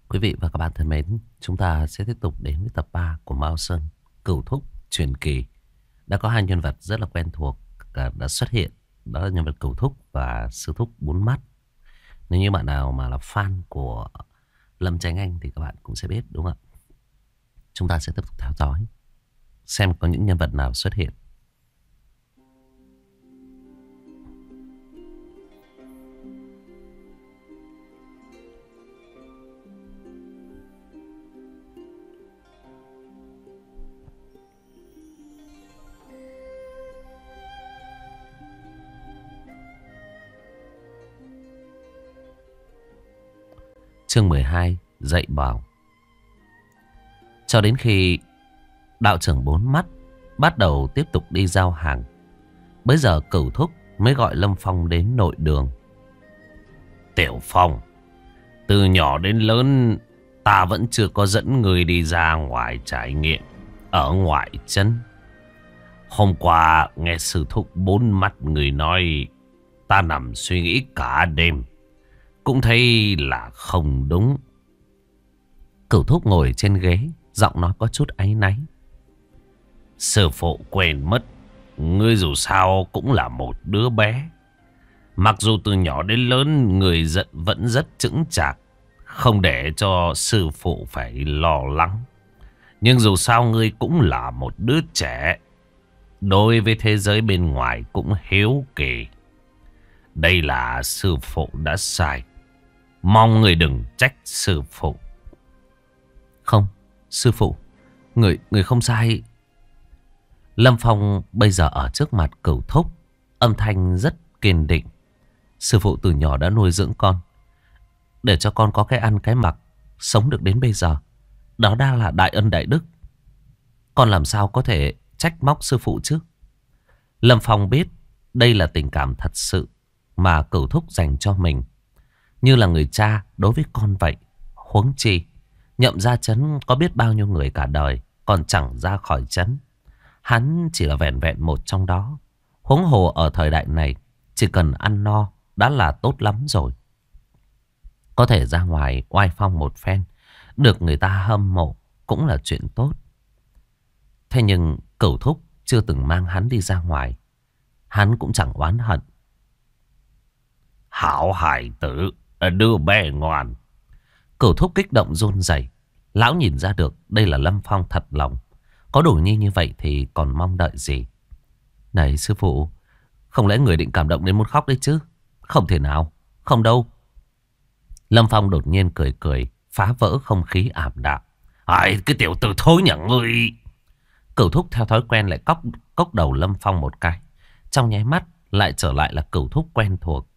Quý vị và các bạn thân mến, chúng ta sẽ tiếp tục đến với tập 3 của Mao Sơn Cửu Thúc truyền kỳ. Đã có hai nhân vật rất là quen thuộc đã xuất hiện. Đó là nhân vật Cửu Thúc và Sư Thúc Bốn Mắt. Nếu như bạn nào mà là fan của Lâm Chánh Anh thì các bạn cũng sẽ biết, đúng không ạ? Chúng ta sẽ tiếp tục theo dõi xem có những nhân vật nào xuất hiện. Chương 12, dạy bảo. Cho đến khi đạo trưởng Bốn Mắt bắt đầu tiếp tục đi giao hàng, bấy giờ Cửu Thúc mới gọi Lâm Phong đến nội đường. Tiểu Phong, từ nhỏ đến lớn ta vẫn chưa có dẫn người đi ra ngoài trải nghiệm ở ngoại trấn. Hôm qua nghe sư thúc Bốn Mắt người nói, ta nằm suy nghĩ cả đêm, cũng thấy là không đúng. Cửu Thúc ngồi trên ghế, giọng nói có chút áy náy. Sư phụ quên mất, ngươi dù sao cũng là một đứa bé. Mặc dù từ nhỏ đến lớn người vẫn rất chững chạc, không để cho sư phụ phải lo lắng. Nhưng dù sao ngươi cũng là một đứa trẻ, đối với thế giới bên ngoài cũng hiếu kỳ. Đây là sư phụ đã sai, mong người đừng trách sư phụ. Không, sư phụ, người không sai. Lâm Phong bây giờ ở trước mặt Cửu Thúc, âm thanh rất kiên định. Sư phụ từ nhỏ đã nuôi dưỡng con, để cho con có cái ăn cái mặc, sống được đến bây giờ. Đó đã là đại ân đại đức. Con làm sao có thể trách móc sư phụ chứ? Lâm Phong biết đây là tình cảm thật sự mà Cửu Thúc dành cho mình, như là người cha đối với con vậy. Huống chi Nhậm ra trấn có biết bao nhiêu người cả đời còn chẳng ra khỏi trấn. Hắn chỉ là vẹn vẹn một trong đó. Huống hồ ở thời đại này, chỉ cần ăn no đã là tốt lắm rồi. Có thể ra ngoài oai phong một phen, được người ta hâm mộ cũng là chuyện tốt. Thế nhưng Cửu Thúc chưa từng mang hắn đi ra ngoài, hắn cũng chẳng oán hận. Hảo hài tử, đứa bé ngoan. Cửu Thúc kích động run rẩy. Lão nhìn ra được đây là Lâm Phong thật lòng. Có đủ như vậy thì còn mong đợi gì? Này sư phụ, không lẽ người định cảm động đến muốn khóc đấy chứ? Không thể nào, không đâu. Lâm Phong đột nhiên cười cười, phá vỡ không khí ảm đạm. Ai, cái tiểu tử thối nhà ngươi. Cửu Thúc theo thói quen lại cốc đầu Lâm Phong một cái. Trong nháy mắt lại trở lại là Cửu Thúc quen thuộc.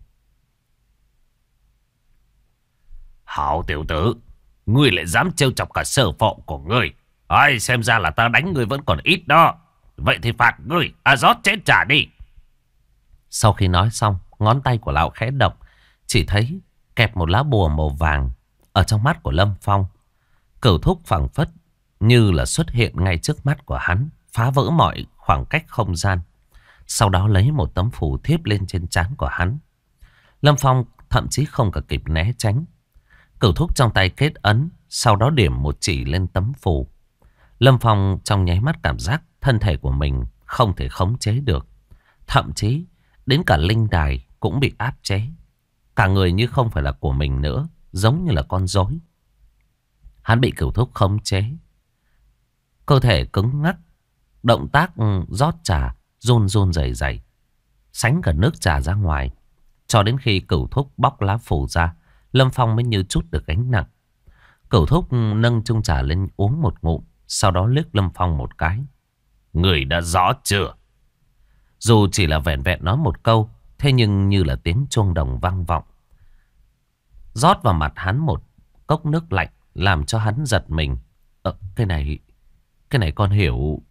Hảo tiểu tử, ngươi lại dám trêu chọc cả sư phụ của ngươi. Ai, xem ra là ta đánh ngươi vẫn còn ít đó. Vậy thì phạt ngươi, rót chén trà đi. Sau khi nói xong, ngón tay của lão khẽ động, chỉ thấy kẹp một lá bùa màu vàng ở trong mắt của Lâm Phong. Cửu Thúc phảng phất như là xuất hiện ngay trước mắt của hắn, phá vỡ mọi khoảng cách không gian. Sau đó lấy một tấm phù thiếp lên trên trán của hắn. Lâm Phong thậm chí không cả kịp né tránh. Cửu Thúc trong tay kết ấn, sau đó điểm một chỉ lên tấm phù. Lâm Phong trong nháy mắt cảm giác thân thể của mình không thể khống chế được. Thậm chí đến cả linh đài cũng bị áp chế. Cả người như không phải là của mình nữa, giống như là con rối. Hắn bị Cửu Thúc khống chế. Cơ thể cứng ngắc, động tác rót trà run run rẩy rẩy, sánh cả nước trà ra ngoài. Cho đến khi Cửu Thúc bóc lá phù ra, Lâm Phong mới như chút được gánh nặng. Cửu Thúc nâng chung trà lên uống một ngụm, sau đó liếc Lâm Phong một cái. Người đã rõ chưa? Dù chỉ là vẹn vẹn nói một câu, thế nhưng như là tiếng chuông đồng vang vọng. Rót vào mặt hắn một cốc nước lạnh, làm cho hắn giật mình. Cái này con hiểu.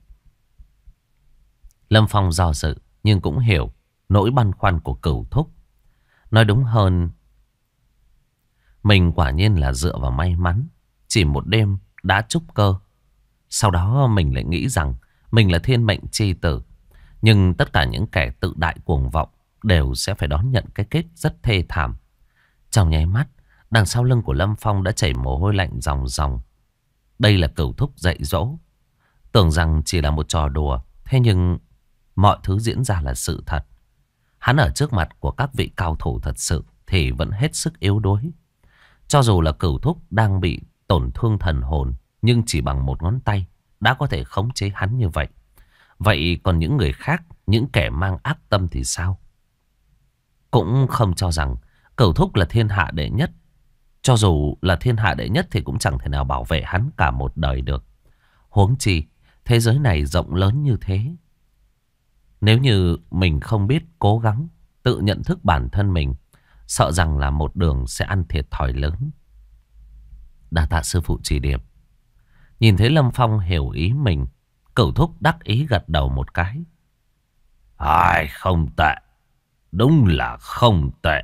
Lâm Phong do dự, nhưng cũng hiểu nỗi băn khoăn của Cửu Thúc. Nói đúng hơn, mình quả nhiên là dựa vào may mắn, chỉ một đêm đã trúc cơ. Sau đó mình lại nghĩ rằng mình là thiên mệnh chi tử. Nhưng tất cả những kẻ tự đại cuồng vọng đều sẽ phải đón nhận cái kết rất thê thảm. Trong nháy mắt, Đằng sau lưng của Lâm Phong đã chảy mồ hôi lạnh ròng ròng. Đây là Cửu Thúc dạy dỗ. Tưởng rằng chỉ là một trò đùa. Thế nhưng mọi thứ diễn ra là sự thật. Hắn ở trước mặt của các vị cao thủ thật sự thì vẫn hết sức yếu đuối. Cho dù là Cửu Thúc đang bị tổn thương thần hồn, nhưng chỉ bằng một ngón tay đã có thể khống chế hắn như vậy. Vậy còn những người khác, những kẻ mang ác tâm thì sao? Cũng không cho rằng Cửu Thúc là thiên hạ đệ nhất. Cho dù là thiên hạ đệ nhất thì cũng chẳng thể nào bảo vệ hắn cả một đời được. Huống chi, thế giới này rộng lớn như thế. Nếu như mình không biết cố gắng tự nhận thức bản thân mình, sợ rằng là một đường sẽ ăn thiệt thòi lớn. Đa tạ sư phụ chỉ điểm. Nhìn thấy Lâm Phong hiểu ý mình, Cửu Thúc đắc ý gật đầu một cái. Ai, không tệ. Đúng là không tệ.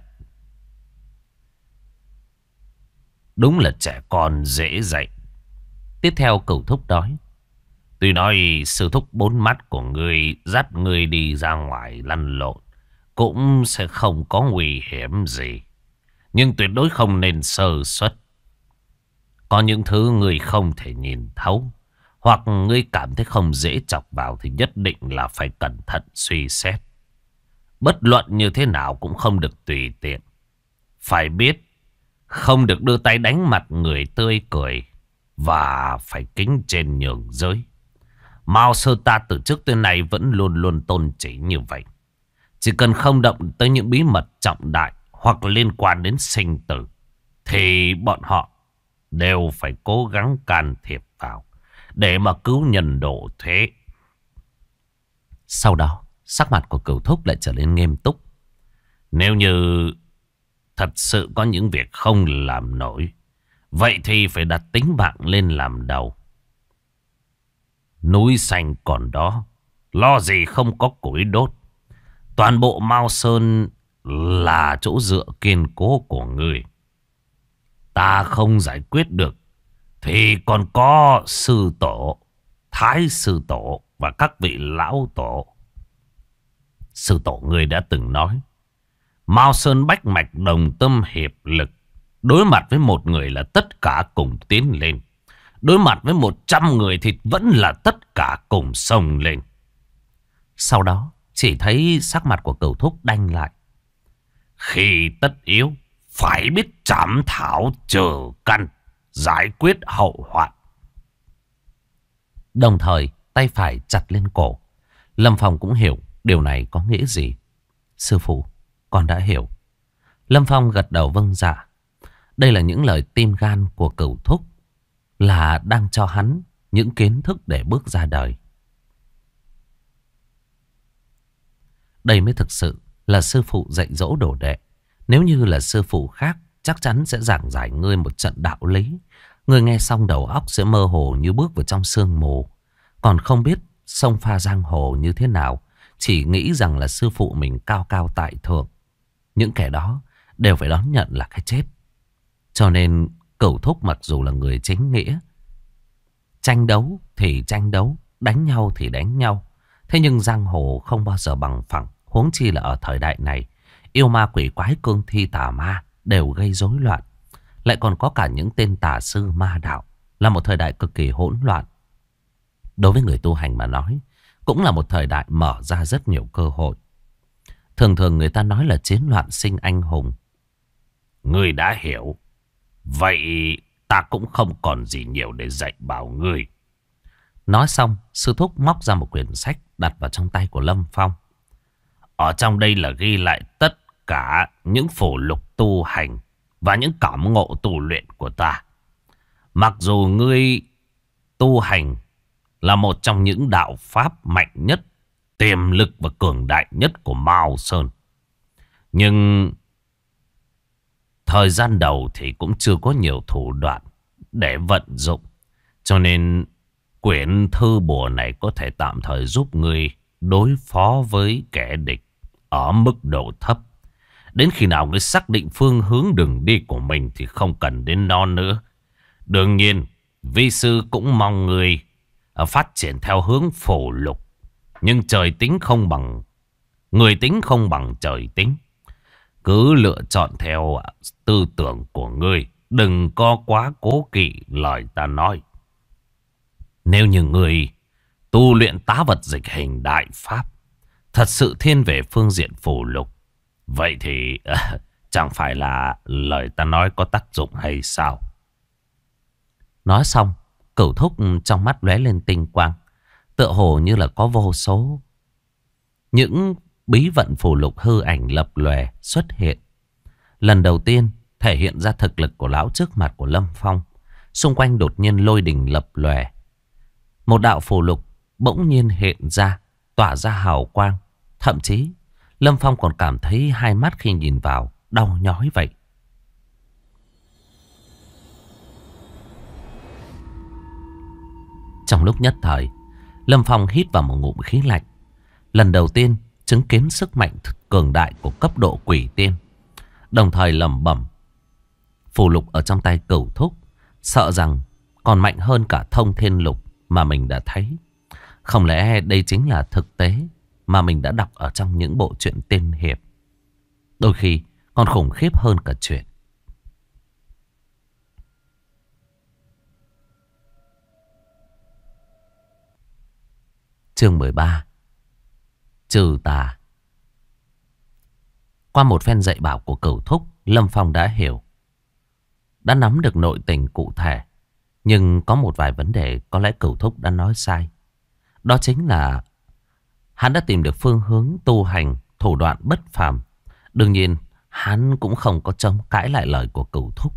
Đúng là trẻ con dễ dạy. Tiếp theo Cửu Thúc nói. Tuy nói sư thúc bốn mắt của ngươi dắt ngươi đi ra ngoài lăn lộn cũng sẽ không có nguy hiểm gì. Nhưng tuyệt đối không nên sơ suất. Có những thứ ngươi không thể nhìn thấu, hoặc ngươi cảm thấy không dễ chọc vào thì nhất định là phải cẩn thận suy xét. Bất luận như thế nào cũng không được tùy tiện. Phải biết, không được đưa tay đánh mặt người tươi cười, và phải kính trên nhường dưới. Mao Sơ ta từ trước tới nay vẫn luôn luôn tôn chỉ như vậy. Chỉ cần không động tới những bí mật trọng đại hoặc liên quan đến sinh tử, thì bọn họ đều phải cố gắng can thiệp vào để mà cứu nhân độ thế. Sau đó, sắc mặt của Cửu Thúc lại trở nên nghiêm túc. Nếu như thật sự có những việc không làm nổi, vậy thì phải đặt tính mạng lên làm đầu. Núi xanh còn đó, lo gì không có củi đốt. Toàn bộ Mao Sơn là chỗ dựa kiên cố của người. Ta không giải quyết được thì còn có sư tổ, thái sư tổ và các vị lão tổ. Sư tổ người đã từng nói, Mao Sơn bách mạch đồng tâm hiệp lực. Đối mặt với một người là tất cả cùng tiến lên. Đối mặt với 100 người thì vẫn là tất cả cùng xông lên. Sau đó chỉ thấy sắc mặt của Cửu Thúc đanh lại. Khi tất yếu phải biết trảm thảo trừ căn, giải quyết hậu hoạn. Đồng thời tay phải chặt lên cổ. Lâm Phong cũng hiểu điều này có nghĩa gì. Sư phụ, con đã hiểu. Lâm Phong gật đầu vâng dạ. Đây là những lời tim gan của Cửu Thúc, là đang cho hắn những kiến thức để bước ra đời. Đây mới thực sự là sư phụ dạy dỗ đồ đệ. Nếu như là sư phụ khác, chắc chắn sẽ giảng giải ngươi một trận đạo lý. Ngươi nghe xong đầu óc sẽ mơ hồ như bước vào trong sương mù, còn không biết sông pha giang hồ như thế nào. Chỉ nghĩ rằng là sư phụ mình cao cao tại thượng. Những kẻ đó đều phải đón nhận là cái chết. Cho nên Cửu Thúc mặc dù là người chính nghĩa, tranh đấu thì tranh đấu, đánh nhau thì đánh nhau. Thế nhưng giang hồ không bao giờ bằng phẳng. Huống chi là ở thời đại này, yêu ma quỷ quái cương thi tà ma đều gây rối loạn. Lại còn có cả những tên tà sư ma đạo. Là một thời đại cực kỳ hỗn loạn. Đối với người tu hành mà nói, cũng là một thời đại mở ra rất nhiều cơ hội. Thường thường người ta nói là chiến loạn sinh anh hùng. Ngươi đã hiểu. Vậy ta cũng không còn gì nhiều để dạy bảo ngươi. Nói xong, sư thúc móc ra một quyển sách đặt vào trong tay của Lâm Phong. Ở trong đây là ghi lại tất cả những phổ lục tu hành và những cảm ngộ tu luyện của ta. Mặc dù ngươi tu hành là một trong những đạo pháp mạnh nhất, tiềm lực và cường đại nhất của Mao Sơn, nhưng thời gian đầu thì cũng chưa có nhiều thủ đoạn để vận dụng. Cho nên quyển thư bùa này có thể tạm thời giúp ngươi đối phó với kẻ địch ở mức độ thấp. Đến khi nào ngươi xác định phương hướng đường đi của mình thì không cần đến nó nữa. Đương nhiên, vi sư cũng mong ngươi phát triển theo hướng phổ lục. Nhưng trời tính không bằng, người tính không bằng trời tính. Cứ lựa chọn theo tư tưởng của ngươi. Đừng có quá cố kỵ lời ta nói. Nếu như ngươi tu luyện tá vật dịch hình đại pháp, thật sự thiên về phương diện phù lục, vậy thì chẳng phải là lời ta nói có tác dụng hay sao? Nói xong, Cửu Thúc trong mắt lóe lên tinh quang, tựa hồ như là có vô số những bí vận phù lục hư ảnh lập lòe xuất hiện. Lần đầu tiên thể hiện ra thực lực của lão trước mặt của Lâm Phong. Xung quanh đột nhiên lôi đình lập lòe. Một đạo phù lục bỗng nhiên hiện ra, tỏa ra hào quang. Thậm chí Lâm Phong còn cảm thấy hai mắt khi nhìn vào đau nhói vậy. Trong lúc nhất thời, Lâm Phong hít vào một ngụm khí lạnh. Lần đầu tiên chứng kiến sức mạnh cường đại của cấp độ quỷ tiên. Đồng thời lẩm bẩm, phù lục ở trong tay Cửu Thúc sợ rằng còn mạnh hơn cả Thông Thiên Lục mà mình đã thấy. Không lẽ đây chính là thực tế mà mình đã đọc ở trong những bộ truyện tiên hiệp, đôi khi còn khủng khiếp hơn cả chuyện. Chương 13. Trừ tà. Qua một phen dạy bảo của Cửu Thúc, Lâm Phong đã hiểu, đã nắm được nội tình cụ thể. Nhưng có một vài vấn đề có lẽ Cửu Thúc đã nói sai. Đó chính là hắn đã tìm được phương hướng tu hành, thủ đoạn bất phàm. Đương nhiên hắn cũng không có chống cãi lại lời của Cửu Thúc.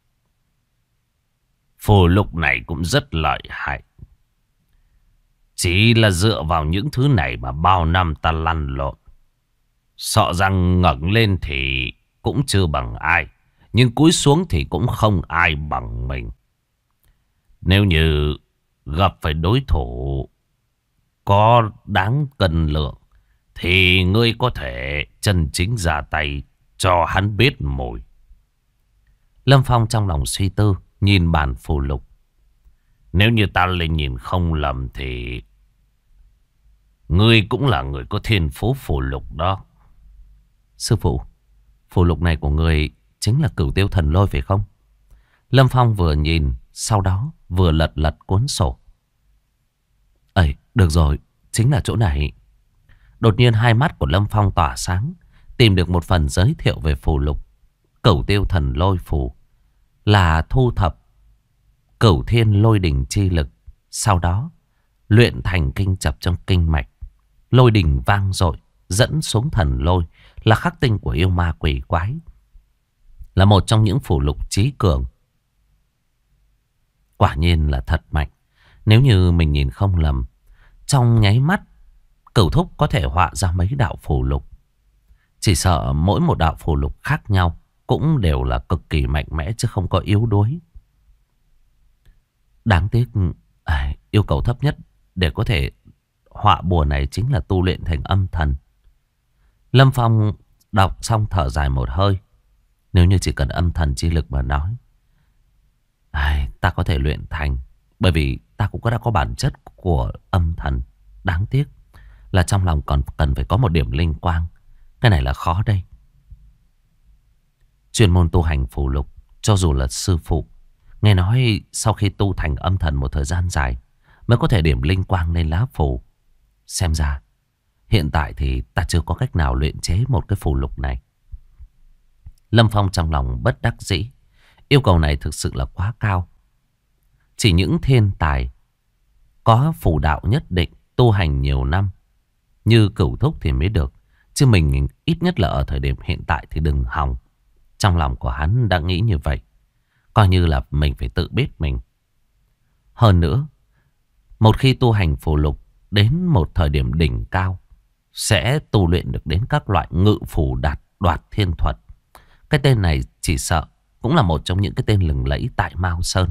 Phù lục này cũng rất lợi hại. Chỉ là dựa vào những thứ này mà bao năm ta lăn lộn, sợ rằng ngẩng lên thì cũng chưa bằng ai, nhưng cúi xuống thì cũng không ai bằng mình. Nếu như gặp phải đối thủ có đáng cân lượng, thì ngươi có thể chân chính ra tay cho hắn biết mùi. Lâm Phong trong lòng suy tư, nhìn bản phù lục. Nếu như ta lên nhìn không lầm thì ngươi cũng là người có thiên phú phù lục đó. Sư phụ, phù lục này của người chính là Cửu Tiêu Thần Lôi phải không? Lâm Phong vừa nhìn, sau đó vừa lật lật cuốn sổ. Ấy, được rồi, chính là chỗ này. Đột nhiên hai mắt của Lâm Phong tỏa sáng, tìm được một phần giới thiệu về phù lục. Cửu Tiêu Thần Lôi phù là thu thập Cửu Thiên Lôi Đỉnh chi lực, sau đó luyện thành kinh chập trong kinh mạch. Lôi đỉnh vang dội dẫn xuống thần lôi, là khắc tinh của yêu ma quỷ quái, là một trong những phù lục chí cường. Quả nhiên là thật mạnh. Nếu như mình nhìn không lầm, trong nháy mắt Cửu Thúc có thể họa ra mấy đạo phù lục. Chỉ sợ mỗi một đạo phù lục khác nhau cũng đều là cực kỳ mạnh mẽ, chứ không có yếu đuối. Đáng tiếc yêu cầu thấp nhất để có thể họa bùa này chính là tu luyện thành âm thần. Lâm Phong đọc xong thở dài một hơi. Nếu như chỉ cần âm thần chi lực mà nói, ta có thể luyện thành, bởi vì ta cũng đã có bản chất của âm thần. Đáng tiếc là trong lòng còn cần phải có một điểm linh quang. Cái này là khó đây. Chuyên môn tu hành phù lục, cho dù là sư phụ, nghe nói sau khi tu thành âm thần một thời gian dài mới có thể điểm linh quang lên lá phù. Xem ra hiện tại thì ta chưa có cách nào luyện chế một cái phù lục này. Lâm Phong trong lòng bất đắc dĩ. Yêu cầu này thực sự là quá cao. Chỉ những thiên tài có phù đạo nhất định, tu hành nhiều năm như Cửu Thúc thì mới được. Chứ mình ít nhất là ở thời điểm hiện tại thì đừng hòng. Trong lòng của hắn đã nghĩ như vậy. Coi như là mình phải tự biết mình. Hơn nữa, một khi tu hành phù lục đến một thời điểm đỉnh cao, sẽ tu luyện được đến các loại ngự phù đoạt thiên thuật. Cái tên này chỉ sợ cũng là một trong những cái tên lừng lẫy tại Mao Sơn.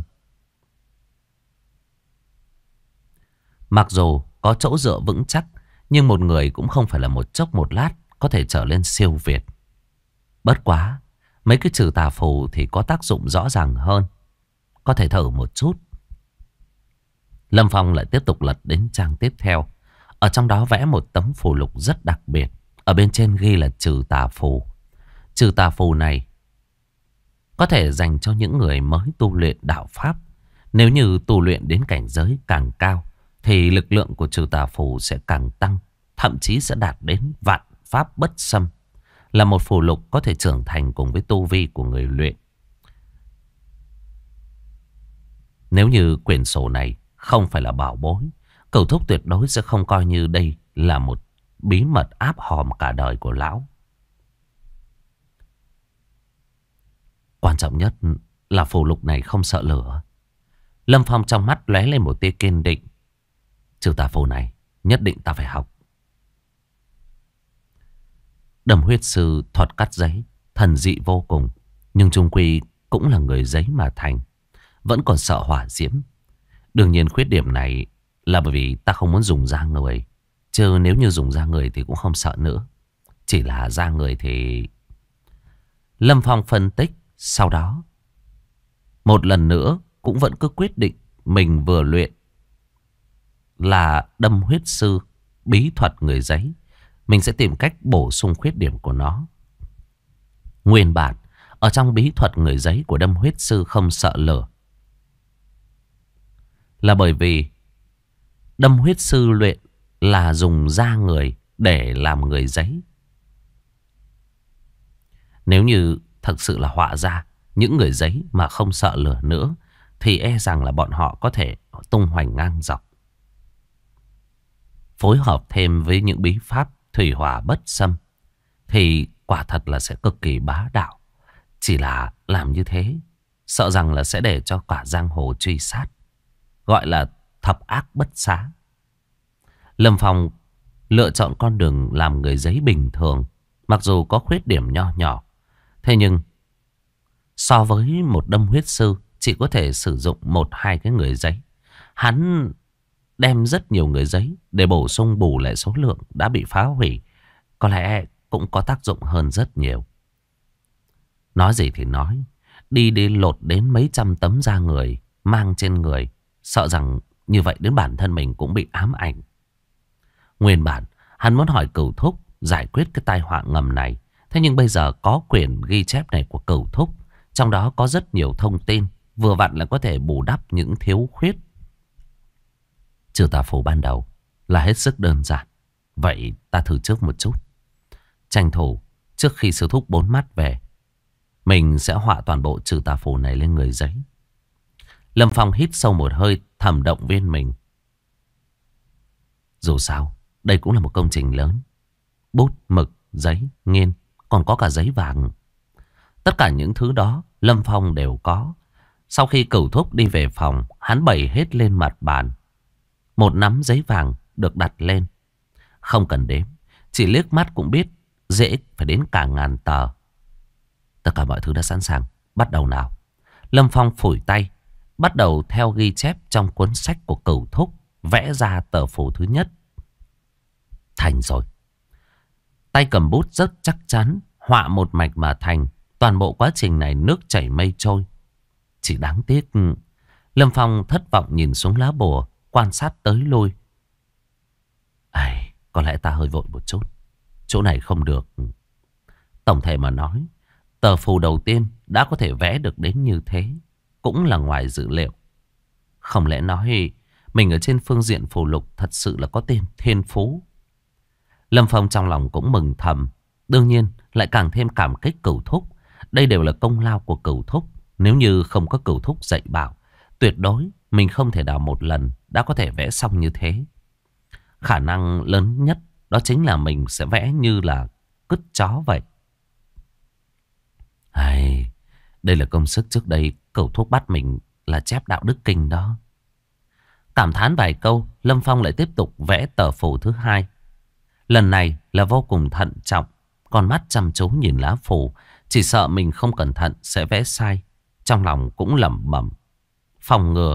Mặc dù có chỗ dựa vững chắc, nhưng một người cũng không phải là một chốc một lát có thể trở lên siêu việt. Bất quá, mấy cái trừ tà phù thì có tác dụng rõ ràng hơn. Có thể thử một chút. Lâm Phong lại tiếp tục lật đến trang tiếp theo. Ở trong đó vẽ một tấm phù lục rất đặc biệt. Ở bên trên ghi là trừ tà phù. Trừ tà phù này có thể dành cho những người mới tu luyện đạo pháp. Nếu như tu luyện đến cảnh giới càng cao thì lực lượng của trừ tà phù sẽ càng tăng, thậm chí sẽ đạt đến vạn pháp bất xâm, là một phù lục có thể trưởng thành cùng với tu vi của người luyện. Nếu như quyển sổ này không phải là bảo bối, Cửu Thúc tuyệt đối sẽ không coi như đây là một bí mật áp hòm cả đời của lão. Quan trọng nhất là phù lục này không sợ lửa. Lâm Phong trong mắt lóe lên một tia kiên định. Trừ tà phù này nhất định ta phải học. Đầm huyết sư thuật cắt giấy thần dị vô cùng, nhưng chung quy cũng là người giấy mà thành, vẫn còn sợ hỏa diễm. Đương nhiên khuyết điểm này là bởi vì ta không muốn dùng da người, chứ nếu như dùng da người thì cũng không sợ nữa. Chỉ là da người thì... Lâm Phong phân tích. Sau đó một lần nữa cũng vẫn cứ quyết định mình vừa luyện là đâm huyết sư bí thuật người giấy, mình sẽ tìm cách bổ sung khuyết điểm của nó. Nguyên bản ở trong bí thuật người giấy của đâm huyết sư không sợ lửa, là bởi vì đâm huyết sư luyện là dùng da người để làm người giấy. Nếu như thật sự là họa ra những người giấy mà không sợ lửa nữa thì e rằng là bọn họ có thể tung hoành ngang dọc. Phối hợp thêm với những bí pháp thủy hỏa bất xâm thì quả thật là sẽ cực kỳ bá đạo. Chỉ là làm như thế sợ rằng là sẽ để cho cả giang hồ truy sát, gọi là thập ác bất xá. Lâm Phong lựa chọn con đường làm người giấy bình thường, mặc dù có khuyết điểm nho nhỏ, thế nhưng so với một đâm huyết sư chỉ có thể sử dụng 1-2 cái người giấy, hắn đem rất nhiều người giấy để bổ sung bù lại số lượng đã bị phá hủy, có lẽ cũng có tác dụng hơn rất nhiều. Nói gì thì nói, đi lột đến mấy trăm tấm da người mang trên người, sợ rằng như vậy đến bản thân mình cũng bị ám ảnh. Nguyên bản hắn muốn hỏi Cửu Thúc giải quyết cái tai họa ngầm này, thế nhưng bây giờ có quyển ghi chép này của Cửu Thúc, trong đó có rất nhiều thông tin, vừa vặn là có thể bù đắp những thiếu khuyết. Trừ tà phù ban đầu là hết sức đơn giản, vậy ta thử trước một chút. Tranh thủ trước khi sư thúc 4 mắt về, mình sẽ họa toàn bộ trừ tà phù này lên người giấy. Lâm Phong hít sâu một hơi, thầm động viên mình. Dù sao đây cũng là một công trình lớn, bút, mực, giấy, nghiên, còn có cả giấy vàng. Tất cả những thứ đó Lâm Phong đều có. Sau khi Cửu Thúc đi về phòng, hắn bày hết lên mặt bàn. Một nắm giấy vàng được đặt lên, không cần đếm, chỉ liếc mắt cũng biết dễ phải đến cả 1000 tờ. Tất cả mọi thứ đã sẵn sàng, bắt đầu nào. Lâm Phong phủi tay, bắt đầu theo ghi chép trong cuốn sách của Cửu Thúc, vẽ ra tờ phù thứ nhất. Thành rồi. Tay cầm bút rất chắc chắn, họa một mạch mà thành. Toàn bộ quá trình này nước chảy mây trôi. Chỉ đáng tiếc, Lâm Phong thất vọng nhìn xuống lá bùa, quan sát tới lui. Có lẽ ta hơi vội một chút, chỗ này không được. Tổng thể mà nói, tờ phù đầu tiên đã có thể vẽ được đến như thế, cũng là ngoài dự liệu. Không lẽ nói mình ở trên phương diện phù lục thật sự là có tên thiên phú. Lâm Phong trong lòng cũng mừng thầm, đương nhiên lại càng thêm cảm kích Cửu Thúc. Đây đều là công lao của Cửu Thúc. Nếu như không có Cửu Thúc dạy bảo, tuyệt đối mình không thể nào một lần đã có thể vẽ xong như thế. Khả năng lớn nhất đó chính là mình sẽ vẽ như là cứt chó vậy. Đây là công sức trước đây Cửu Thúc bắt mình là chép đạo đức kinh đó. Cảm thán vài câu, Lâm Phong lại tiếp tục vẽ tờ phù thứ hai. Lần này là vô cùng thận trọng, con mắt chăm chú nhìn lá phù, chỉ sợ mình không cẩn thận sẽ vẽ sai. Trong lòng cũng lẩm bẩm phòng ngừa.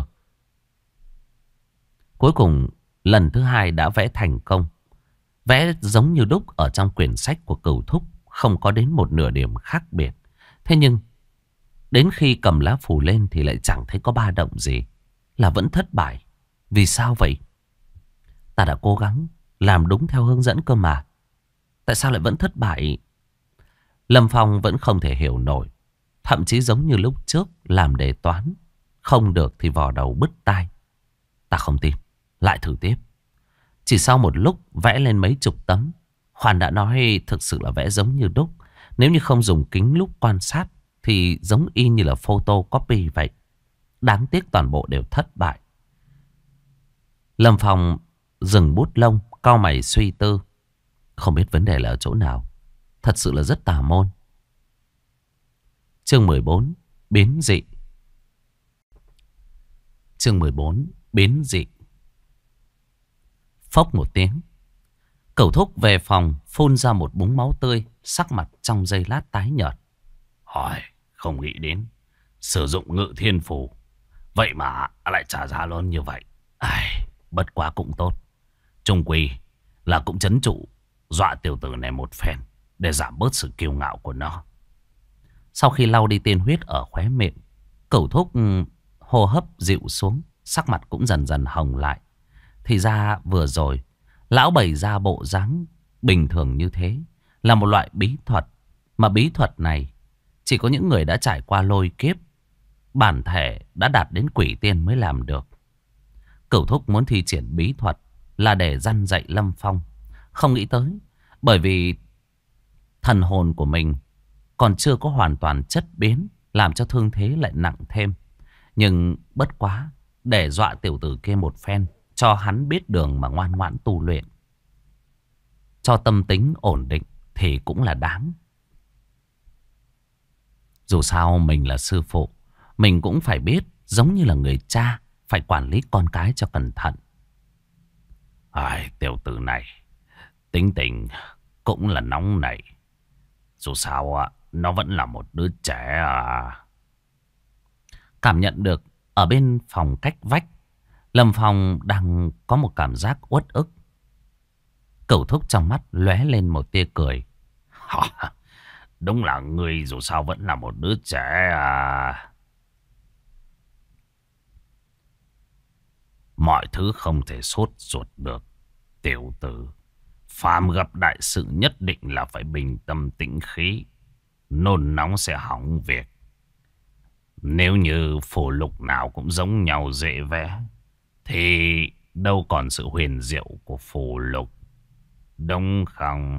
Cuối cùng lần thứ hai đã vẽ thành công. Vẽ giống như đúc ở trong quyển sách của Cửu Thúc, không có đến một nửa điểm khác biệt. Thế nhưng đến khi cầm lá phù lên thì lại chẳng thấy có ba động gì, là vẫn thất bại. Vì sao vậy? Ta đã cố gắng làm đúng theo hướng dẫn cơ mà, tại sao lại vẫn thất bại? Lâm Phong vẫn không thể hiểu nổi. Thậm chí giống như lúc trước làm đề toán. Không được thì vò đầu bứt tai. Ta không tin. Lại thử tiếp. Chỉ sau một lúc vẽ lên mấy chục tấm. Khoan đã nói thực sự là vẽ giống như đúc. Nếu như không dùng kính lúp quan sát thì giống y như là photocopy vậy. Đáng tiếc toàn bộ đều thất bại. Lâm Phong dừng bút lông, cau mày suy tư. Không biết vấn đề là ở chỗ nào. Thật sự là rất tà môn. Chương 14. Biến dị. Chương 14. Biến dị. Phốc một tiếng. Cẩu Thúc về phòng phun ra một búng máu tươi. Sắc mặt trong giây lát tái nhợt. Hỏi, không nghĩ đến sử dụng ngự thiên phù, vậy mà lại trả giá lớn như vậy. Bất quá cũng tốt. Trung quy là cũng trấn trụ dọa tiểu tử này một phen để giảm bớt sự kiêu ngạo của nó. Sau khi lau đi tiên huyết ở khóe miệng, Cẩu Thúc hô hấp dịu xuống, sắc mặt cũng dần dần hồng lại. Thì ra vừa rồi lão bày ra bộ dáng bình thường như thế là một loại bí thuật. Mà bí thuật này chỉ có những người đã trải qua lôi kiếp, bản thể đã đạt đến quỷ tiên mới làm được. Cẩu Thúc muốn thi triển bí thuật là để răn dạy Lâm Phong. Không nghĩ tới, bởi vì thần hồn của mình còn chưa có hoàn toàn chất biến, làm cho thương thế lại nặng thêm. Nhưng bất quá, để dọa tiểu tử kia một phen, cho hắn biết đường mà ngoan ngoãn tu luyện, cho tâm tính ổn định thì cũng là đáng. Dù sao mình là sư phụ, mình cũng phải biết, giống như là người cha, phải quản lý con cái cho cẩn thận. Tiểu tử này tính tình cũng là nóng nảy. Dù sao nó vẫn là một đứa trẻ à. Cảm nhận được ở bên phòng cách vách, Lâm Phong đang có một cảm giác uất ức. Cẩu Thúc trong mắt lóe lên một tia cười. Đúng là ngươi dù sao vẫn là một đứa trẻ à. Mọi thứ không thể sốt ruột được. Tiểu tử, phàm gặp đại sự nhất định là phải bình tâm tĩnh khí. Nôn nóng sẽ hỏng việc. Nếu như phù lục nào cũng giống nhau dễ vẽ, thì đâu còn sự huyền diệu của phù lục. Đúng không?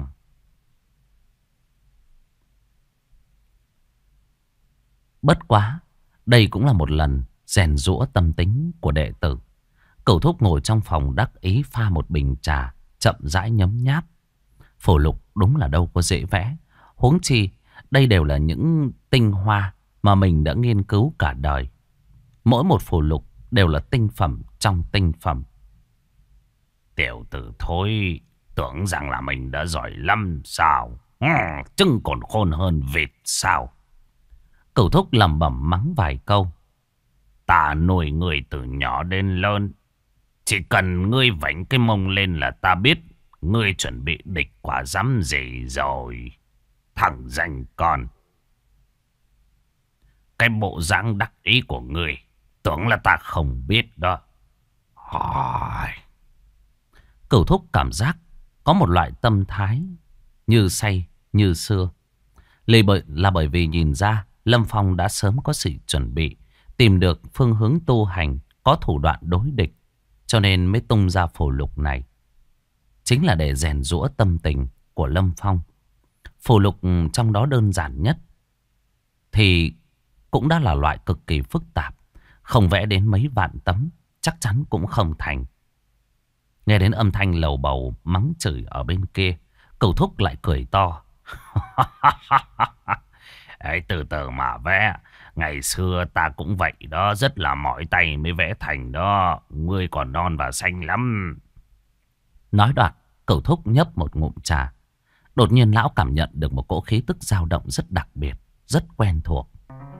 Bất quá, đây cũng là một lần rèn giũa tâm tính của đệ tử. Cẩu Thúc ngồi trong phòng đắc ý pha một bình trà, chậm rãi nhấm nháp. Phù lục đúng là đâu có dễ vẽ. Huống chi, đây đều là những tinh hoa mà mình đã nghiên cứu cả đời. Mỗi một phù lục đều là tinh phẩm trong tinh phẩm. Tiểu tử thối, tưởng rằng là mình đã giỏi lắm sao? Chưng còn khôn hơn vịt sao? Cẩu Thúc lẩm bẩm mắng vài câu. Ta nuôi người từ nhỏ đến lớn. Chỉ cần ngươi vảnh cái mông lên là ta biết ngươi chuẩn bị địch quả dám gì rồi. Thằng danh con. Cái bộ dáng đắc ý của ngươi tưởng là ta không biết đó. Cẩu Thúc cảm giác có một loại tâm thái như say như xưa. Là bởi vì nhìn ra Lâm Phong đã sớm có sự chuẩn bị, tìm được phương hướng tu hành, có thủ đoạn đối địch, cho nên mới tung ra phù lục này. Chính là để rèn giũa tâm tình của Lâm Phong. Phù lục trong đó đơn giản nhất thì cũng đã là loại cực kỳ phức tạp. Không vẽ đến mấy vạn tấm chắc chắn cũng không thành. Nghe đến âm thanh lầu bầu mắng chửi ở bên kia, Cẩu Thúc lại cười to. Từ từ mà vẽ. Ngày xưa ta cũng vậy đó. Rất là mỏi tay mới vẽ thành đó. Ngươi còn non và xanh lắm. Nói đoạn, Cẩu Thúc nhấp một ngụm trà. Đột nhiên lão cảm nhận được một cỗ khí tức dao động rất đặc biệt, rất quen thuộc.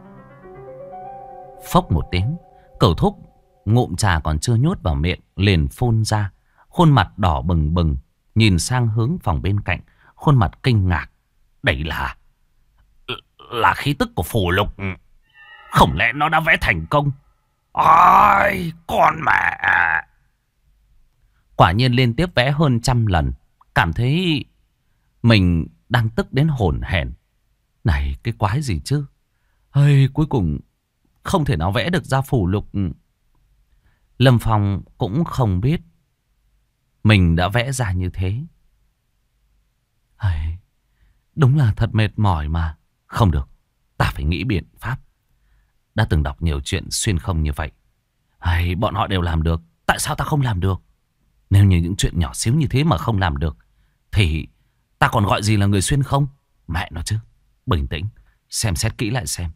Phốc một tiếng, Cẩu Thúc ngụm trà còn chưa nhốt vào miệng liền phun ra. Khuôn mặt đỏ bừng bừng, nhìn sang hướng phòng bên cạnh, khuôn mặt kinh ngạc. Đây là khí tức của phù lục. Không lẽ nó đã vẽ thành công? Ôi, con mẹ. Quả nhiên liên tiếp vẽ hơn 100 lần. Cảm thấy mình đang tức đến hổn hển. Này, cái quái gì chứ? Ây, cuối cùng không thể nào vẽ được ra phù lục. Lâm Phong cũng không biết mình đã vẽ ra như thế. Ây, đúng là thật mệt mỏi mà. Không được, ta phải nghĩ biện pháp. Đã từng đọc nhiều chuyện xuyên không như vậy. Ây, bọn họ đều làm được, tại sao ta không làm được? Nếu như những chuyện nhỏ xíu như thế mà không làm được thì ta còn gọi gì là người xuyên không? Mẹ nó chứ. Bình tĩnh, xem xét kỹ lại xem.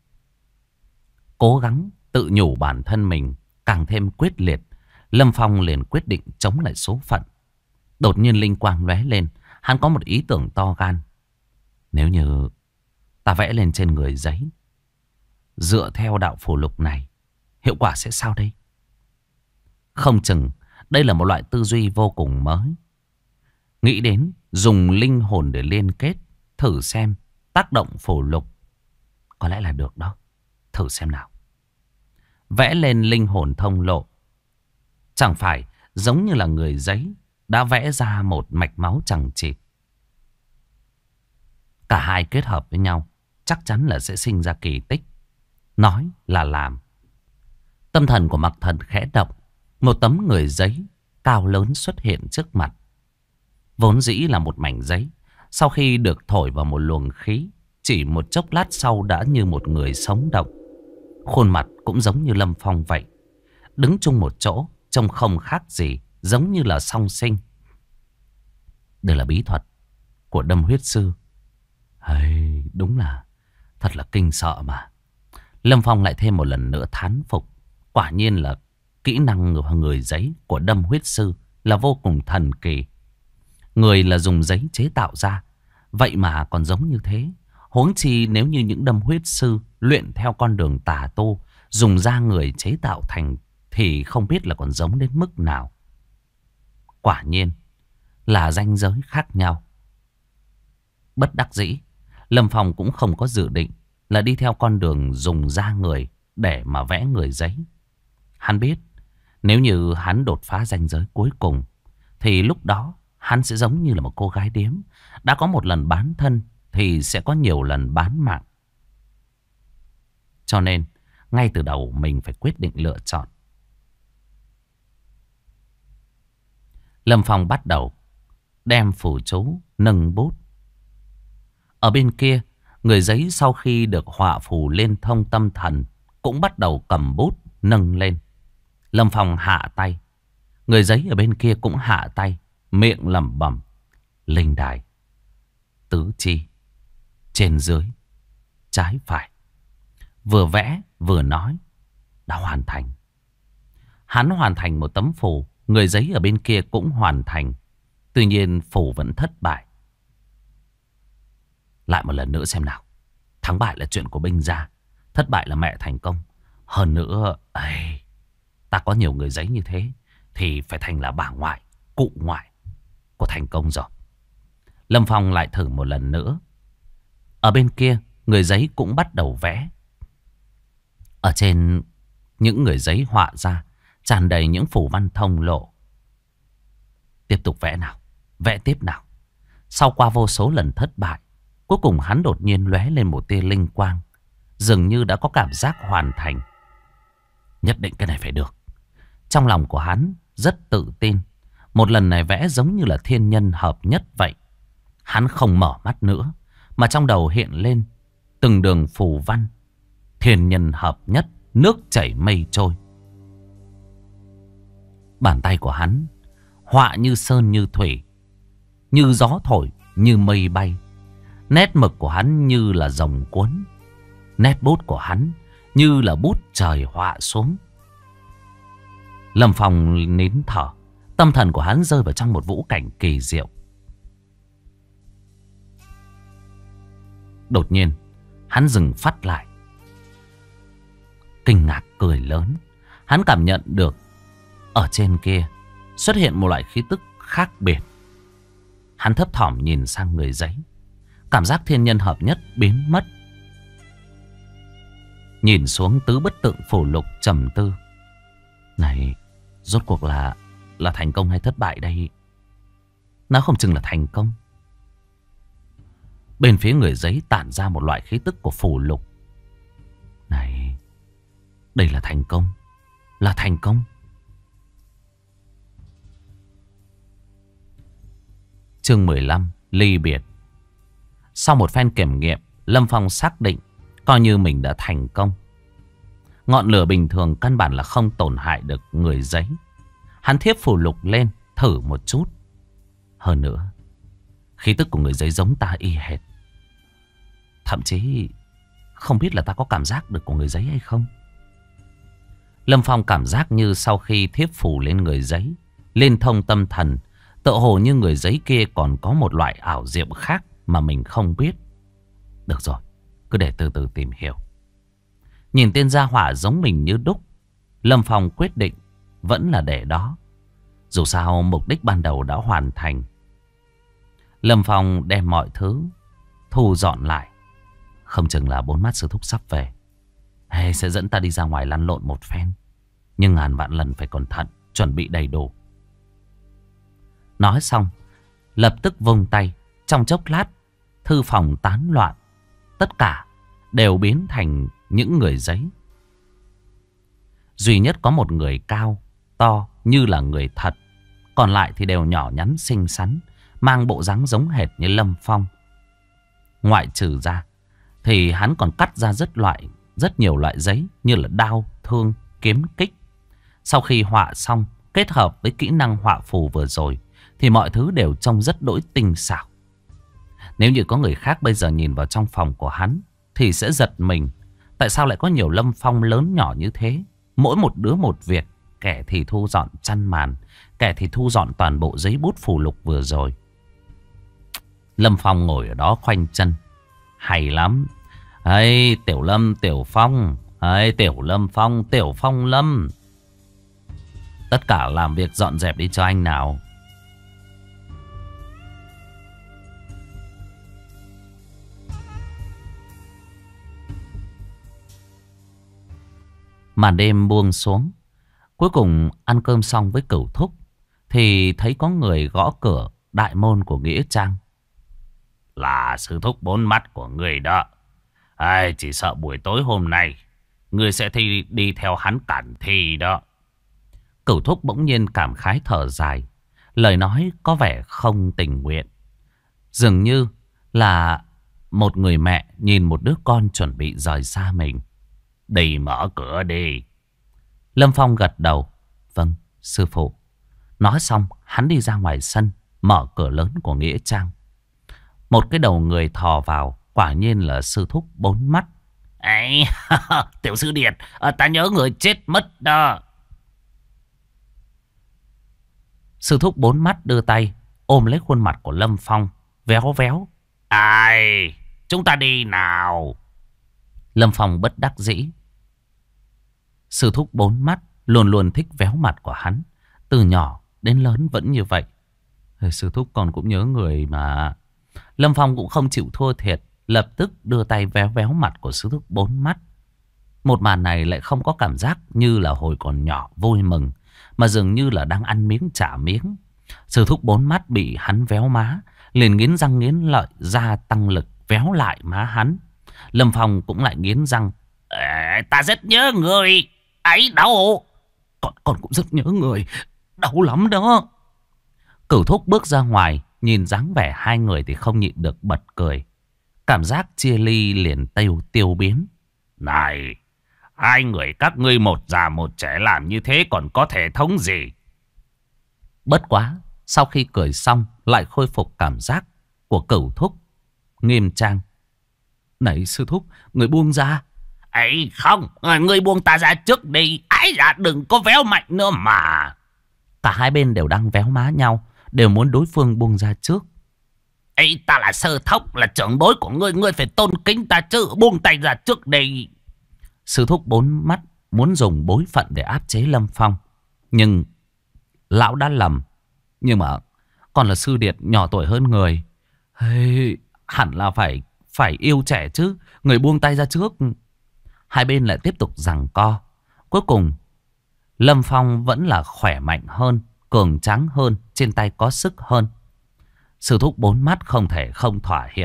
Cố gắng tự nhủ bản thân mình càng thêm quyết liệt, Lâm Phong liền quyết định chống lại số phận. Đột nhiên linh quang lóe lên, hắn có một ý tưởng to gan. Nếu như ta vẽ lên trên người giấy, dựa theo đạo phù lục này, hiệu quả sẽ sao đây? Không chừng đây là một loại tư duy vô cùng mới. Nghĩ đến dùng linh hồn để liên kết, thử xem tác động phù lục. Có lẽ là được đó. Thử xem nào. Vẽ lên linh hồn thông lộ. Chẳng phải giống như là người giấy đã vẽ ra một mạch máu chằng chịt. Cả hai kết hợp với nhau chắc chắn là sẽ sinh ra kỳ tích. Nói là làm. Tâm thần của Mặc Thần khẽ động. Một tấm người giấy cao lớn xuất hiện trước mặt. Vốn dĩ là một mảnh giấy, sau khi được thổi vào một luồng khí, chỉ một chốc lát sau đã như một người sống động. Khuôn mặt cũng giống như Lâm Phong vậy. Đứng chung một chỗ, trông không khác gì, giống như là song sinh. Đây là bí thuật của Đâm Huyết Sư. Hay, đúng là thật là kinh sợ mà. Lâm Phong lại thêm một lần nữa thán phục. Quả nhiên là kỹ năng người giấy của Đâm Huyết Sư là vô cùng thần kỳ. Người là dùng giấy chế tạo ra, vậy mà còn giống như thế. Huống chi nếu như những Đâm Huyết Sư luyện theo con đường tà tu, dùng da người chế tạo thành, thì không biết là còn giống đến mức nào. Quả nhiên là ranh giới khác nhau. Bất đắc dĩ, Lâm Phong cũng không có dự định là đi theo con đường dùng da người để mà vẽ người giấy. Hắn biết nếu như hắn đột phá ranh giới cuối cùng thì lúc đó hắn sẽ giống như là một cô gái điếm. Đã có một lần bán thân thì sẽ có nhiều lần bán mạng. Cho nên ngay từ đầu mình phải quyết định lựa chọn. Lâm Phong bắt đầu đem phù chú nâng bút. Ở bên kia, người giấy sau khi được họa phù liên thông tâm thần cũng bắt đầu cầm bút nâng lên. Lâm Phong hạ tay. Người giấy ở bên kia cũng hạ tay, miệng lẩm bẩm: linh đài, tứ chi, trên dưới, trái phải. Vừa vẽ vừa nói: đã hoàn thành. Hắn hoàn thành một tấm phù, người giấy ở bên kia cũng hoàn thành. Tuy nhiên phù vẫn thất bại. Lại một lần nữa xem nào. Thắng bại là chuyện của binh gia, thất bại là mẹ thành công. Hơn nữa, ta có nhiều người giấy như thế thì phải thành là bà ngoại, cụ ngoại của thành công rồi. Lâm Phong lại thử một lần nữa. Ở bên kia, người giấy cũng bắt đầu vẽ. Ở trên những người giấy họa ra tràn đầy những phù văn thông lộ. Tiếp tục vẽ nào, vẽ tiếp nào. Sau qua vô số lần thất bại, cuối cùng hắn đột nhiên lóe lên một tia linh quang. Dường như đã có cảm giác hoàn thành. Nhất định cái này phải được. Trong lòng của hắn rất tự tin. Một lần này vẽ giống như là thiên nhân hợp nhất vậy. Hắn không mở mắt nữa, mà trong đầu hiện lên từng đường phù văn. Thiên nhân hợp nhất, nước chảy mây trôi. Bàn tay của hắn họa như sơn như thủy, như gió thổi, như mây bay. Nét mực của hắn như là rồng cuốn. Nét bút của hắn như là bút trời họa xuống. Lâm Phong nín thở. Tâm thần của hắn rơi vào trong một vũ cảnh kỳ diệu. Đột nhiên hắn dừng phát lại, kinh ngạc cười lớn. Hắn cảm nhận được ở trên kia xuất hiện một loại khí tức khác biệt. Hắn thấp thỏm nhìn sang người giấy. Cảm giác thiên nhân hợp nhất biến mất. Nhìn xuống tứ bất tượng phù lục trầm tư. Này, rốt cuộc là thành công hay thất bại đây? Nó không chừng là thành công. Bên phía người giấy tản ra một loại khí tức của phù lục. Này, đây là thành công. Là thành công. Chương 15. Ly biệt. Sau một phen kiểm nghiệm, Lâm Phong xác định coi như mình đã thành công. Ngọn lửa bình thường căn bản là không tổn hại được người giấy. Hắn thiếp phù lục lên thử một chút. Hơn nữa, khí tức của người giấy giống ta y hệt. Thậm chí không biết là ta có cảm giác được của người giấy hay không. Lâm Phong cảm giác như sau khi thiếp phù lên người giấy, liên thông tâm thần, tựa hồ như người giấy kia còn có một loại ảo diệu khác mà mình không biết. Được rồi, cứ để từ từ tìm hiểu. Nhìn tên gia hỏa giống mình như đúc, Lâm Phong quyết định vẫn là để đó. Dù sao mục đích ban đầu đã hoàn thành. Lâm Phong đem mọi thứ thu dọn lại. Không chừng là bốn mắt sư thúc sắp về, sẽ dẫn ta đi ra ngoài lăn lộn một phen. Nhưng ngàn vạn lần phải cẩn thận, chuẩn bị đầy đủ. Nói xong, lập tức vung tay. Trong chốc lát, thư phòng tán loạn. Tất cả đều biến thành những người giấy. Duy nhất có một người cao, to như là người thật. Còn lại thì đều nhỏ nhắn xinh xắn, mang bộ dáng giống hệt như Lâm Phong. Ngoại trừ ra thì hắn còn cắt ra rất nhiều loại giấy như là đao, thương, kiếm, kích. Sau khi họa xong, kết hợp với kỹ năng họa phù vừa rồi, thì mọi thứ đều trông rất đỗi tinh xảo. Nếu như có người khác bây giờ nhìn vào trong phòng của hắn thì sẽ giật mình. Tại sao lại có nhiều Lâm Phong lớn nhỏ như thế? Mỗi một đứa một việc. Kẻ thì thu dọn chăn màn, kẻ thì thu dọn toàn bộ giấy bút phù lục vừa rồi. Lâm Phong ngồi ở đó khoanh chân. Hay lắm. Ây, Tiểu Lâm, Tiểu Phong. Ây, Tiểu Lâm Phong, Tiểu Phong Lâm. Tất cả làm việc dọn dẹp đi cho anh nào. Màn đêm buông xuống. Cuối cùng ăn cơm xong với Cửu Thúc thì thấy có người gõ cửa đại môn của Nghĩa Trang. Là sư thúc bốn mắt của người đó. Chỉ sợ buổi tối hôm nay người sẽ đi theo hắn cản thi đó. Cửu Thúc bỗng nhiên cảm khái thở dài. Lời nói có vẻ không tình nguyện. Dường như là một người mẹ nhìn một đứa con chuẩn bị rời xa mình. Đi mở cửa đi. Lâm Phong gật đầu. Vâng, sư phụ. Nói xong, hắn đi ra ngoài sân, mở cửa lớn của Nghĩa Trang. Một cái đầu người thò vào, quả nhiên là sư thúc bốn mắt. Ấy, Tiểu sư điệt, ta nhớ người chết mất đó. Sư thúc bốn mắt đưa tay, ôm lấy khuôn mặt của Lâm Phong, véo véo. Ai, chúng ta đi nào. Lâm Phong bất đắc dĩ. Sư thúc bốn mắt luôn luôn thích véo mặt của hắn. Từ nhỏ đến lớn vẫn như vậy. Sư thúc còn cũng nhớ người mà. Lâm Phong cũng không chịu thua thiệt, lập tức đưa tay véo véo mặt của sư thúc bốn mắt. Một màn này lại không có cảm giác như là hồi còn nhỏ vui mừng, mà dường như là đang ăn miếng trả miếng. Sư thúc bốn mắt bị hắn véo má, liền nghiến răng nghiến lợi gia tăng lực véo lại má hắn. Lâm Phong cũng lại nghiến răng. Ta rất nhớ người. Ấy đau. Con cũng rất nhớ người. Đau lắm đó. Cửu Thúc bước ra ngoài, nhìn dáng vẻ hai người thì không nhịn được bật cười. Cảm giác chia ly liền tiêu biến. Này, hai người các ngươi một già một trẻ làm như thế còn có thể thống gì? Bất quá, sau khi cười xong lại khôi phục cảm giác của Cửu Thúc. Nghiêm trang. Này sư thúc, người buông ra. Ấy không, người buông ta ra trước đi. Ấy dạ, đừng có véo mạnh nữa mà. Cả hai bên đều đang véo má nhau, đều muốn đối phương buông ra trước. Ấy, ta là sư thúc, là trưởng bối của ngươi, ngươi phải tôn kính ta chứ, buông tay ra trước đi. Sư thúc bốn mắt muốn dùng bối phận để áp chế Lâm Phong, nhưng lão đã lầm. Nhưng mà còn là sư điệt nhỏ tuổi hơn người, hẳn là phải yêu trẻ chứ. Người buông tay ra trước. Hai bên lại tiếp tục giằng co. Cuối cùng Lâm Phong vẫn là khỏe mạnh hơn, cường tráng hơn, trên tay có sức hơn. Sư thúc bốn mắt không thể không thỏa hiệp,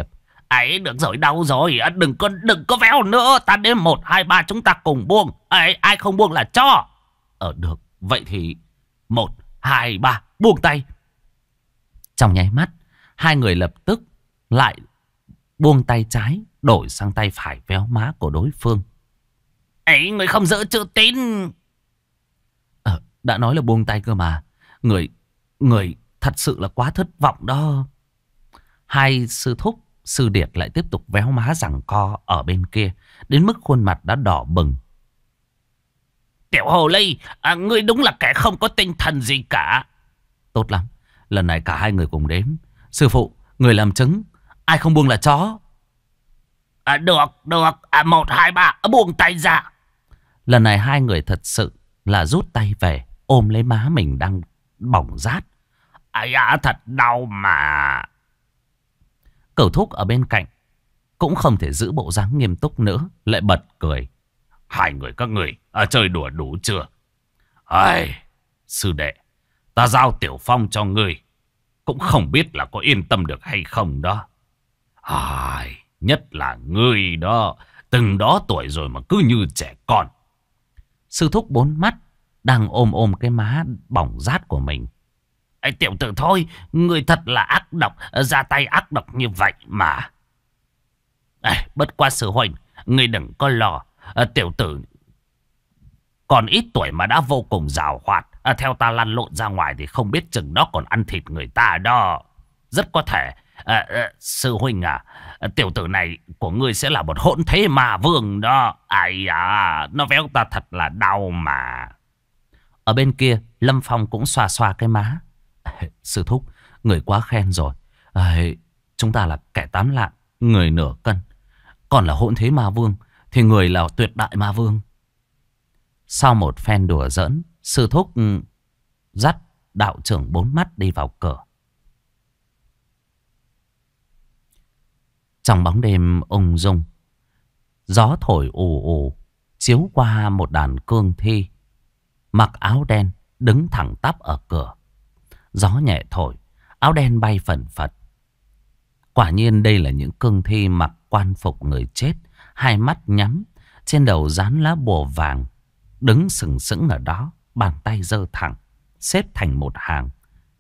Ấy được rồi, đau rồi. Đừng có véo nữa. Ta đến 1, 2, 3 chúng ta cùng buông. Ấy, ai không buông là cho. Được. Vậy thì 1, 2, 3 buông tay. Trong nháy mắt, hai người lập tức lại buông tay trái, đổi sang tay phải véo má của đối phương. Ấy, người không giữ chữ tín. Đã nói là buông tay cơ mà. Người thật sự là quá thất vọng đó. Hai sư thúc, sư điệt lại tiếp tục véo má giằng co ở bên kia, đến mức khuôn mặt đã đỏ bừng. Tiểu hồ ly, ngươi đúng là kẻ không có tinh thần gì cả. Tốt lắm, lần này cả hai người cùng đếm. Sư phụ, người làm chứng, ai không buông là chó. Được, 1, 2, 3 buông tay ra. Lần này hai người thật sự là rút tay về, ôm lấy má mình đang bỏng rát. Ây da, thật đau mà. Cửu thúc ở bên cạnh cũng không thể giữ bộ dáng nghiêm túc nữa, lại bật cười. Hai người các người chơi đùa đủ chưa? Ai, sư đệ, ta giao Tiểu Phong cho ngươi cũng không biết là có yên tâm được hay không đó. Ai, nhất là ngươi đó, từng đó tuổi rồi mà cứ như trẻ con. Sư thúc bốn mắt đang ôm cái má bỏng rát của mình. Ê, tiểu tử thôi, ngươi thật là ác độc, ra tay ác độc như vậy mà. Ê, bất qua sư huynh, ngươi đừng có lo. Tiểu tử còn ít tuổi mà đã vô cùng giàu hoạt. Theo ta lăn lộn ra ngoài thì không biết chừng đó còn ăn thịt người ta đó. Rất có thể, sư huynh tiểu tử này của ngươi sẽ là một hỗn thế ma vương đó. Ai à, nó véo ta thật là đau mà. Ở bên kia, Lâm Phong cũng xoa xoa cái má. Sư thúc, người quá khen rồi. Chúng ta là kẻ 8 lạng, người nửa cân. Còn là hỗn thế ma vương thì người là tuyệt đại ma vương. Sau một phen đùa giỡn, sư thúc dắt đạo trưởng bốn mắt đi vào cửa. Trong bóng đêm ung dung, gió thổi ù ù chiếu qua một đàn cương thi mặc áo đen đứng thẳng tắp ở cửa. Gió nhẹ thổi, áo đen bay phần phật. Quả nhiên đây là những cương thi mặc quan phục người chết, hai mắt nhắm, trên đầu dán lá bùa vàng, đứng sừng sững ở đó, bàn tay giơ thẳng, xếp thành một hàng.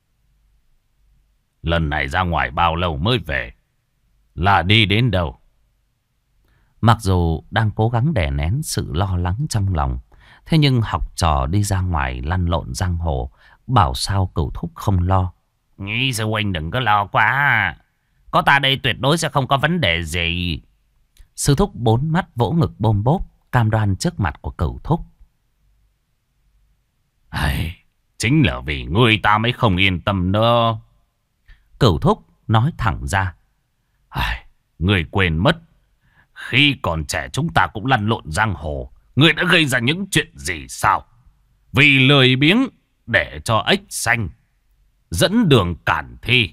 Lần này ra ngoài bao lâu mới về? Là đi đến đâu? Mặc dù đang cố gắng đè nén sự lo lắng trong lòng, thế nhưng học trò đi ra ngoài lăn lộn giang hồ, bảo sao Cửu thúc không lo. Nghĩ sư huynh đừng có lo quá. Có ta đây tuyệt đối sẽ không có vấn đề gì. Sư thúc bốn mắt vỗ ngực bôm bốp, cam đoan trước mặt của Cửu thúc. Chính là vì ngươi ta mới không yên tâm nữa. Cửu thúc nói thẳng ra. Ngươi quên mất, khi còn trẻ chúng ta cũng lăn lộn giang hồ. Ngươi đã gây ra những chuyện gì sao? Vì lười biếng để cho ếch xanh dẫn đường cản thi.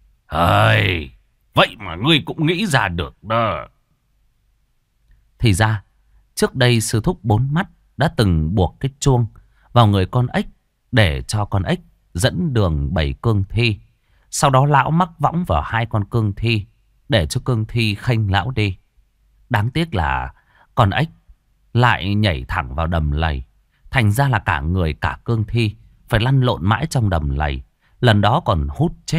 Vậy mà ngươi cũng nghĩ ra được đó. Thì ra, trước đây sư thúc bốn mắt đã từng buộc cái chuông vào người con ếch để cho con ếch dẫn đường 7 cương thi. Sau đó lão mắc võng vào 2 con cương thi để cho cương thi khênh lão đi. Đáng tiếc là con ếch lại nhảy thẳng vào đầm lầy. Thành ra là cả người cả cương thi phải lăn lộn mãi trong đầm lầy. Lần đó còn hút chết.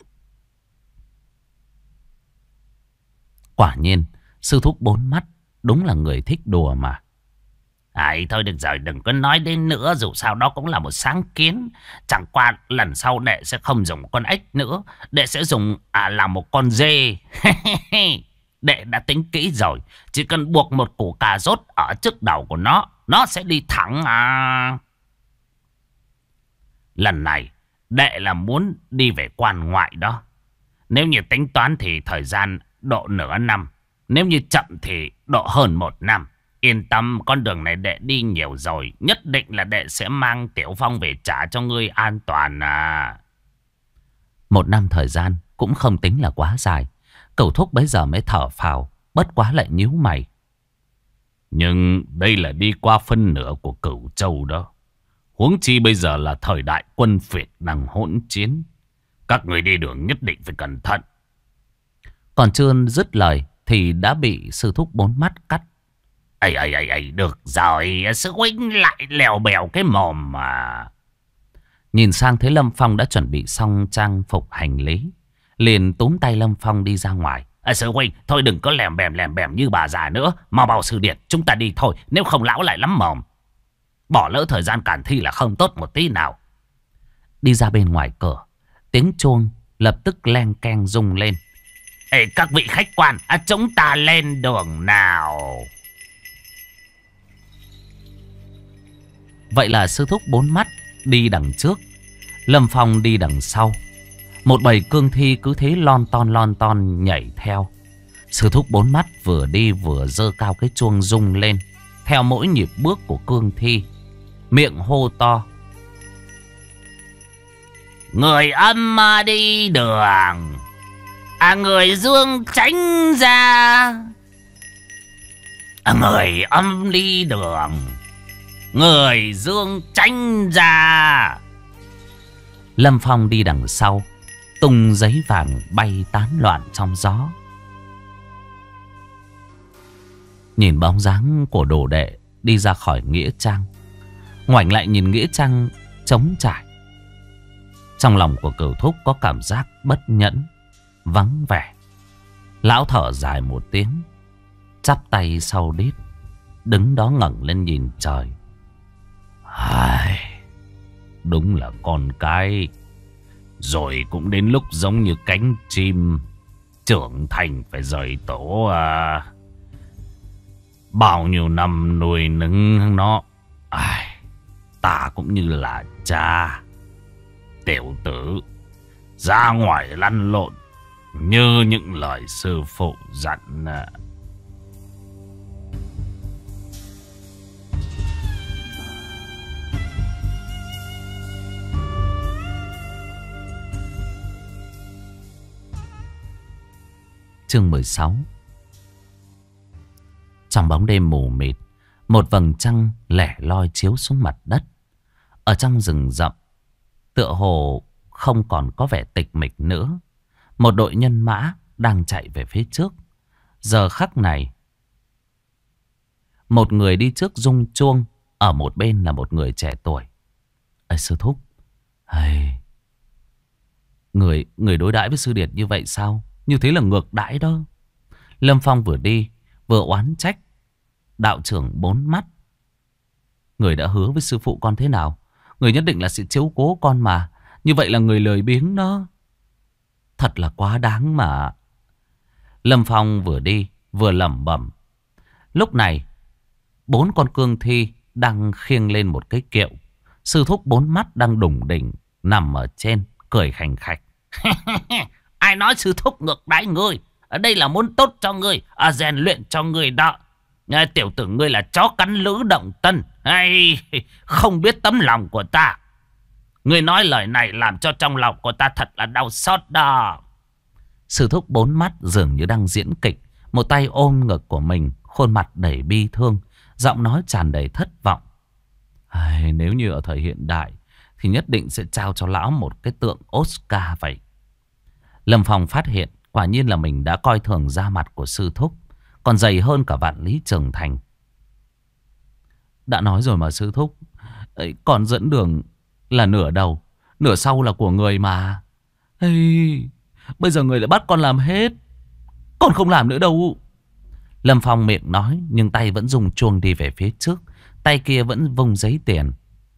Quả nhiên, sư thúc bốn mắt đúng là người thích đùa mà. Thôi được rồi, đừng có nói đến nữa. Dù sao đó cũng là một sáng kiến. Chẳng qua lần sau đệ sẽ không dùng con ếch nữa. Đệ sẽ dùng làm một con dê. Đệ đã tính kỹ rồi. Chỉ cần buộc một củ cà rốt ở trước đầu của nó sẽ đi thẳng Lần này đệ là muốn đi về quan ngoại đó. Nếu như tính toán thì thời gian độ nửa năm. Nếu như chậm thì độ hơn 1 năm. Yên tâm, con đường này đệ đi nhiều rồi. Nhất định là đệ sẽ mang Tiểu Phong về trả cho ngươi an toàn 1 năm thời gian cũng không tính là quá dài. Cửu thúc bấy giờ mới thở phào, bất quá lại nhíu mày. Nhưng đây là đi qua phân nửa của Cửu Châu đó. Huống chi bây giờ là thời đại quân phiệt đang hỗn chiến. Các người đi đường nhất định phải cẩn thận. Còn chưa dứt lời thì đã bị sư thúc bốn mắt cắt. Ây, được rồi, sư huynh lại lèo bèo cái mồm mà. Nhìn sang thấy Lâm Phong đã chuẩn bị xong trang phục hành lý, liền túm tay Lâm Phong đi ra ngoài. Sư huynh, thôi đừng có lèm bèm như bà già nữa. Mau bảo sư điệt, chúng ta đi thôi, nếu không lão lại lắm mồm. Bỏ lỡ thời gian cản thi là không tốt một tí nào. Đi ra bên ngoài cửa, tiếng chuông lập tức leng keng rung lên. Ê, các vị khách quan, chúng ta lên đường nào. Vậy là sư thúc bốn mắt đi đằng trước, Lâm Phong đi đằng sau. Một bầy cương thi cứ thế lon ton nhảy theo. Sư thúc bốn mắt vừa đi vừa giơ cao cái chuông rung lên. Theo mỗi nhịp bước của cương thi, miệng hô to: người âm đi đường, người dương tránh ra. Người âm đi đường, người dương tránh ra. Lâm Phong đi đằng sau, tung giấy vàng bay tán loạn trong gió. Nhìn bóng dáng của đồ đệ đi ra khỏi nghĩa trang, ngoảnh lại nhìn nghĩa trang trống trải. Trong lòng của Cửu Thúc có cảm giác bất nhẫn, vắng vẻ. Lão thở dài một tiếng, chắp tay sau đít, đứng đó ngẩng lên nhìn trời. Đúng là con cái rồi cũng đến lúc giống như cánh chim trưởng thành phải rời tổ à. Bao nhiêu năm nuôi nấng nó, ta cũng như là cha. Tiểu tử ra ngoài lăn lộn như những lời sư phụ dặn. Chương 16. Trong bóng đêm mù mịt, một vầng trăng lẻ loi chiếu xuống mặt đất. Ở trong rừng rậm, tựa hồ không còn có vẻ tịch mịch nữa. Một đội nhân mã đang chạy về phía trước. Giờ khắc này, một người đi trước rung chuông, ở một bên là một người trẻ tuổi. Sư thúc, người đối đãi với sư điệt như vậy sao? Như thế là ngược đãi đó. Lâm Phong vừa đi vừa oán trách đạo trưởng bốn mắt. Người đã hứa với sư phụ con thế nào? Người nhất định là sẽ chiếu cố con mà. Như vậy là người lười biếng đó. Thật là quá đáng mà. Lâm Phong vừa đi vừa lẩm bẩm. Lúc này 4 con cương thi đang khiêng lên một cái kiệu. Sư thúc bốn mắt đang đủng đỉnh nằm ở trên, cười khành khạch. Ai nói sư thúc ngược đãi ngươi? Ở đây là muốn tốt cho ngươi, rèn luyện cho ngươi đó. Tiểu tử ngươi là chó cắn lữ động tân, không biết tấm lòng của ta. Ngươi nói lời này làm cho trong lòng của ta thật là đau xót đó. Sư thúc bốn mắt dường như đang diễn kịch, một tay ôm ngực của mình, khuôn mặt đầy bi thương, giọng nói tràn đầy thất vọng. Nếu như ở thời hiện đại thì nhất định sẽ trao cho lão một cái tượng Oscar vậy. Lâm Phong phát hiện quả nhiên là mình đã coi thường da mặt của sư thúc, còn dày hơn cả vạn lý trường thành. Đã nói rồi mà sư thúc, còn dẫn đường là nửa đầu, nửa sau là của người mà. Bây giờ người lại bắt con làm hết, con không làm nữa đâu. Lâm Phong miệng nói nhưng tay vẫn dùng chuông đi về phía trước, tay kia vẫn vung giấy tiền.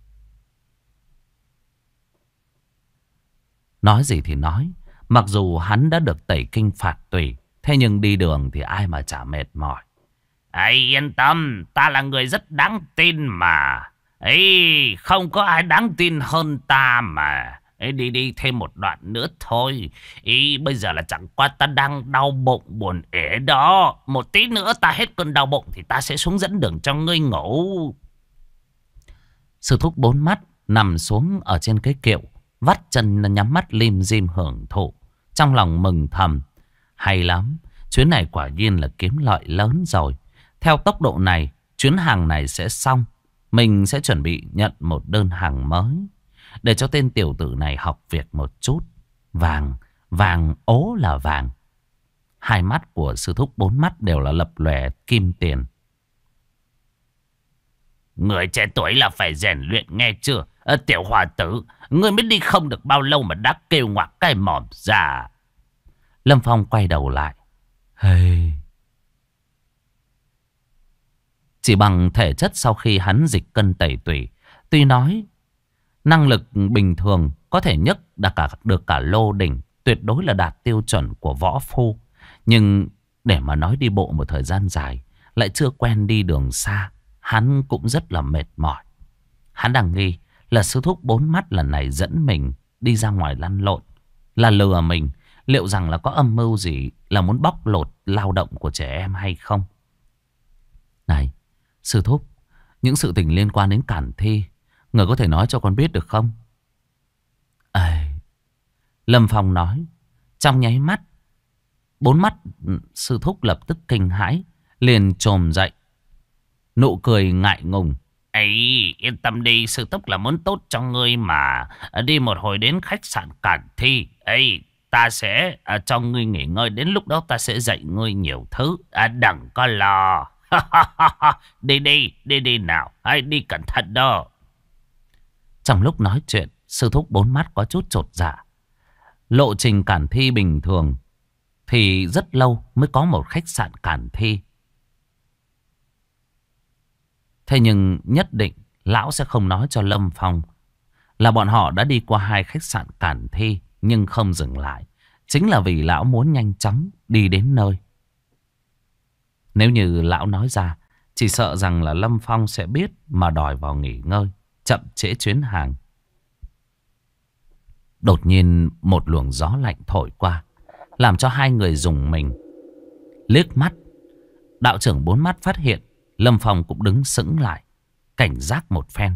Nói gì thì nói, mặc dù hắn đã được tẩy kinh phạt tùy, thế nhưng đi đường thì ai mà chả mệt mỏi. Yên tâm, ta là người rất đáng tin mà. Không có ai đáng tin hơn ta mà. Đi thêm một đoạn nữa thôi. Bây giờ là chẳng qua ta đang đau bụng buồn ế đó. Một tí nữa ta hết cơn đau bụng thì ta sẽ xuống dẫn đường cho ngươi ngủ. Sư thúc bốn mắt nằm xuống ở trên cái kiệu, vắt chân nhắm mắt lim dim hưởng thụ. Trong lòng mừng thầm, hay lắm, chuyến này quả nhiên là kiếm lợi lớn rồi. Theo tốc độ này, chuyến hàng này sẽ xong. Mình sẽ chuẩn bị nhận một đơn hàng mới, để cho tên tiểu tử này học việc một chút. Vàng, vàng ố là vàng. Hai mắt của sư thúc bốn mắt đều là lập lòe kim tiền. Người trẻ tuổi là phải rèn luyện nghe chưa? Tiểu hòa tử, người mới đi không được bao lâu mà đã kêu ngoạc cái mồm ra. Lâm Phong quay đầu lại. Hey. Chỉ bằng thể chất sau khi hắn dịch cân tẩy tủy, tuy nói năng lực bình thường có thể nhấc được cả lô đỉnh, tuyệt đối là đạt tiêu chuẩn của võ phu. Nhưng để mà nói đi bộ một thời gian dài, lại chưa quen đi đường xa, hắn cũng rất là mệt mỏi. Hắn đang nghi là sư thúc bốn mắt lần này dẫn mình đi ra ngoài lăn lộn, là lừa mình. Liệu rằng là có âm mưu gì, là muốn bóc lột lao động của trẻ em hay không? Này, sư thúc, những sự tình liên quan đến Cản Thi, người có thể nói cho con biết được không? Lâm Phong nói. Trong nháy mắt, bốn mắt sư thúc lập tức kinh hãi, liền chồm dậy, nụ cười ngại ngùng. Yên tâm đi, sư thúc là muốn tốt cho ngươi mà. Đi một hồi đến khách sạn Cản Thi. Ta sẽ cho ngươi nghỉ ngơi. Đến lúc đó ta sẽ dạy ngươi nhiều thứ. Đừng có lo. Đi nào. Đi cẩn thận đó. Trong lúc nói chuyện, sư thúc bốn mắt có chút chột dạ. Lộ trình Cản Thi bình thường thì rất lâu mới có một khách sạn Cản Thi. Thế nhưng nhất định lão sẽ không nói cho Lâm Phong là bọn họ đã đi qua hai khách sạn Cản Thi nhưng không dừng lại. Chính là vì lão muốn nhanh chóng đi đến nơi. Nếu như lão nói ra, chỉ sợ rằng là Lâm Phong sẽ biết mà đòi vào nghỉ ngơi, chậm trễ chuyến hàng. Đột nhiên một luồng gió lạnh thổi qua, làm cho hai người rùng mình. Liếc mắt, đạo trưởng bốn mắt phát hiện Lâm Phong cũng đứng sững lại, cảnh giác một phen.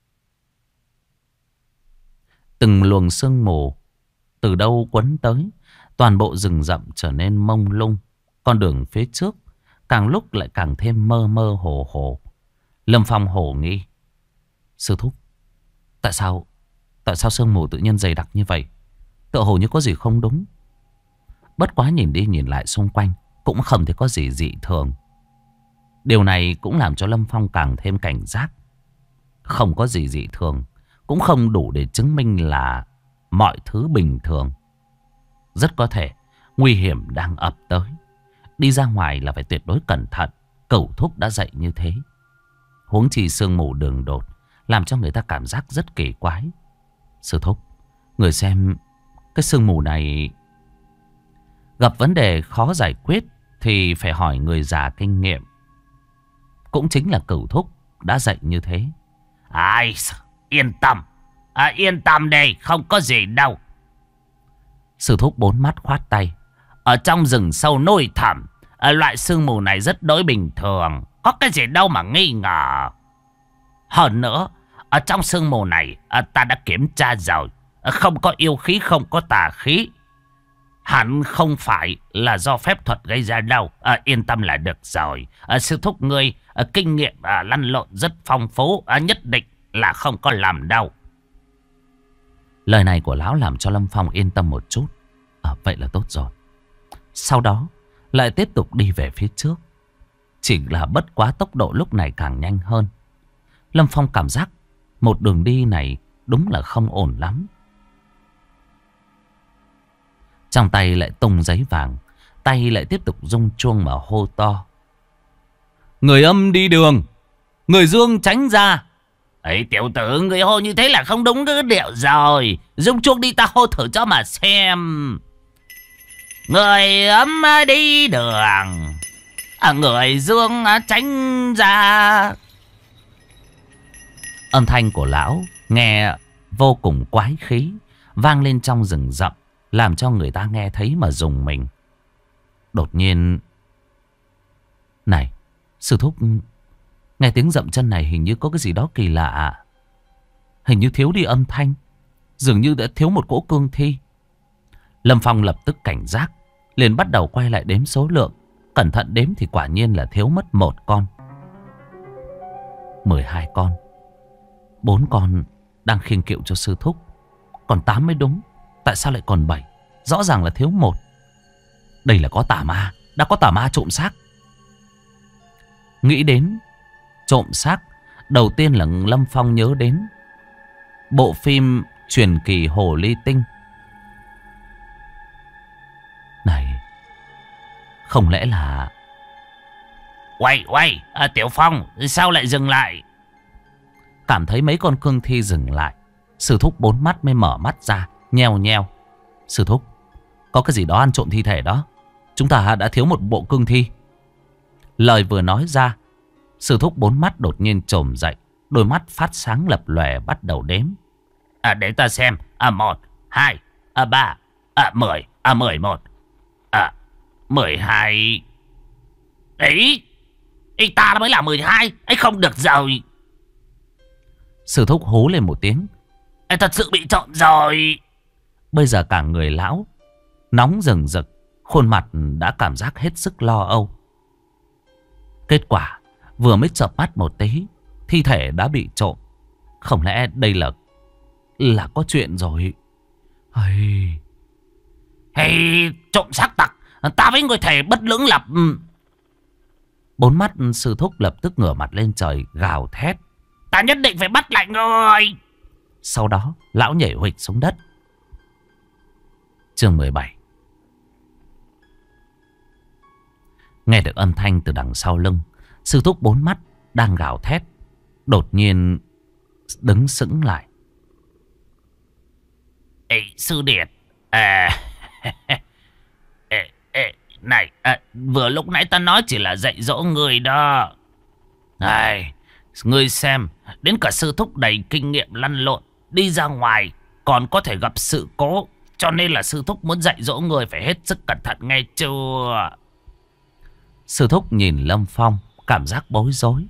Từng luồng sương mù từ đâu quấn tới, toàn bộ rừng rậm trở nên mông lung. Con đường phía trước càng lúc lại càng thêm mơ mơ hồ hồ. Lâm Phong hồ nghi. Sư thúc, tại sao sương mù tự nhiên dày đặc như vậy? Tựa hồ như có gì không đúng. Bất quá nhìn đi nhìn lại xung quanh cũng không thấy có gì dị thường. Điều này cũng làm cho Lâm Phong càng thêm cảnh giác. Không có gì dị thường cũng không đủ để chứng minh là mọi thứ bình thường. Rất có thể nguy hiểm đang ập tới. Đi ra ngoài là phải tuyệt đối cẩn thận. Cẩu thúc đã dạy như thế. Huống chi sương mù đường đột làm cho người ta cảm giác rất kỳ quái. Sư thúc, người xem cái sương mù này gặp vấn đề khó giải quyết thì phải hỏi người già kinh nghiệm. Cũng chính là Cẩu thúc đã dạy như thế. Yên tâm. Yên tâm đây, không có gì đâu. Sư thúc bốn mắt khoát tay. Ở trong rừng sâu núi thẳm, loại sương mù này rất đối bình thường. Có cái gì đâu mà nghi ngờ. Hơn nữa, ở trong sương mù này ta đã kiểm tra rồi. Không có yêu khí, không có tà khí. Hẳn không phải là do phép thuật gây ra đâu. Yên tâm là được rồi. Sư thúc ngươi kinh nghiệm lăn lộn rất phong phú. Nhất định là không có làm đâu. Lời này của lão làm cho Lâm Phong yên tâm một chút. Vậy là tốt rồi. Sau đó lại tiếp tục đi về phía trước. Chỉ là bất quá tốc độ lúc này càng nhanh hơn. Lâm Phong cảm giác một đường đi này đúng là không ổn lắm. Trong tay lại tung giấy vàng, tay lại tiếp tục rung chuông mà hô to. Người âm đi đường, người dương tránh ra. Tiểu tử, người hô như thế là không đúng cái điệu rồi. Rung chuông đi, ta hô thử cho mà xem. Người âm đi đường, người dương tránh ra. Âm thanh của lão nghe vô cùng quái khí, vang lên trong rừng rậm, làm cho người ta nghe thấy mà rùng mình. Đột nhiên, này, sư thúc, nghe tiếng dậm chân này hình như có cái gì đó kỳ lạ. Hình như thiếu đi âm thanh, dường như đã thiếu một cỗ cương thi. Lâm Phong lập tức cảnh giác, liền bắt đầu quay lại đếm số lượng. Cẩn thận đếm thì quả nhiên là thiếu mất một con. 12 con. 4 con đang khiêng kiệu cho sư thúc, còn 8 mới đúng. Tại sao lại còn 7? Rõ ràng là thiếu 1. Đây là có tà ma. Đã có tà ma trộm xác. Nghĩ đến trộm xác, đầu tiên là Lâm Phong nhớ đến bộ phim truyền kỳ Hồ Ly Tinh. Này, không lẽ là... Uầy, Tiểu Phong, sao lại dừng lại? Cảm thấy mấy con cương thi dừng lại, sư thúc bốn mắt mới mở mắt ra, nheo nheo. Sư thúc, có cái gì đó ăn trộm thi thể đó. Chúng ta đã thiếu một bộ cương thi. Lời vừa nói ra, sư thúc bốn mắt đột nhiên trồm dậy, đôi mắt phát sáng lập lòe bắt đầu đếm. Để ta xem. 1, 2, 3, 10, 11, 12. Ấy, ta mới là 12. Ấy không được rồi. Sư thúc hú lên một tiếng. Thật sự bị trộm rồi. Bây giờ cả người lão nóng rừng rực, khuôn mặt đã cảm giác hết sức lo âu. Kết quả vừa mới chợp mắt một tí, thi thể đã bị trộm. Không lẽ đây là có chuyện rồi? Hey, trộm xác tặc, ta với người thầy bất lưỡng lập. Bốn mắt sư thúc lập tức ngửa mặt lên trời gào thét. Ta nhất định phải bắt lại người. Sau đó lão nhảy huỵch xuống đất. Chương 17. Nghe được âm thanh từ đằng sau lưng, sư thúc bốn mắt đang gào thét đột nhiên đứng sững lại. Ê, sư điệt. Này, vừa lúc nãy ta nói chỉ là dạy dỗ người đó. Này, ngươi xem, đến cả sư thúc đầy kinh nghiệm lăn lộn đi ra ngoài còn có thể gặp sự cố, cho nên là sư thúc muốn dạy dỗ người phải hết sức cẩn thận nghe chưa? Sư thúc nhìn Lâm Phong cảm giác bối rối.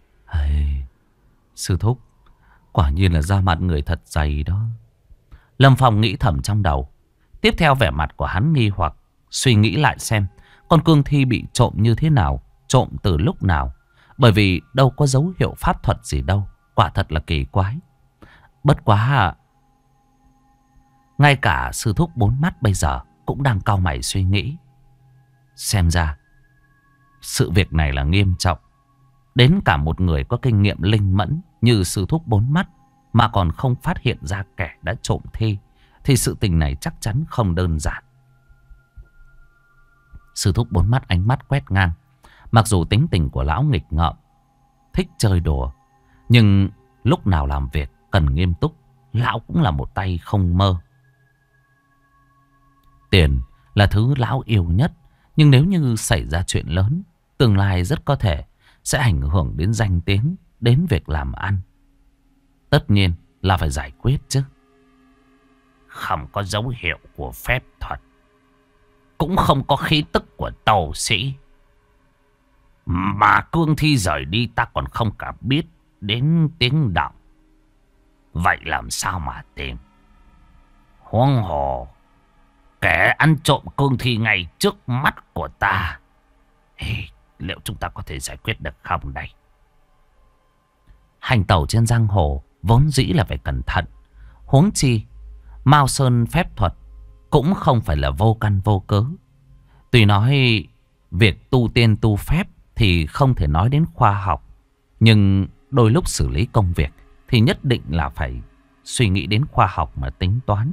Sư thúc, quả nhiên là da mặt người thật dày đó. Lâm Phong nghĩ thầm trong đầu. Tiếp theo vẻ mặt của hắn nghi hoặc, suy nghĩ lại xem con cương thi bị trộm như thế nào, trộm từ lúc nào. Bởi vì đâu có dấu hiệu pháp thuật gì đâu. Quả thật là kỳ quái. Bất quá ngay cả sư thúc bốn mắt bây giờ cũng đang cau mày suy nghĩ. Xem ra sự việc này là nghiêm trọng. Đến cả một người có kinh nghiệm linh mẫn như sư thúc bốn mắt mà còn không phát hiện ra kẻ đã trộm thi, thì sự tình này chắc chắn không đơn giản. Sư thúc bốn mắt ánh mắt quét ngang. Mặc dù tính tình của lão nghịch ngợm, thích chơi đùa, nhưng lúc nào làm việc cần nghiêm túc, lão cũng là một tay không mơ. Tiền là thứ lão yêu nhất, nhưng nếu như xảy ra chuyện lớn, tương lai rất có thể sẽ ảnh hưởng đến danh tiếng, đến việc làm ăn. Tất nhiên là phải giải quyết chứ. Không có dấu hiệu của phép thuật, cũng không có khí tức của tàu sĩ, mà cương thi rời đi ta còn không cả biết đến tiếng động. Vậy làm sao mà tìm? Huống hồ kẻ ăn trộm cương thi ngay trước mắt của ta. Liệu chúng ta có thể giải quyết được không đây? Hành tẩu trên giang hồ vốn dĩ là phải cẩn thận. Huống chi Mao Sơn phép thuật cũng không phải là vô căn vô cớ. Tuy nói việc tu tiên tu phép thì không thể nói đến khoa học, nhưng đôi lúc xử lý công việc thì nhất định là phải suy nghĩ đến khoa học mà tính toán.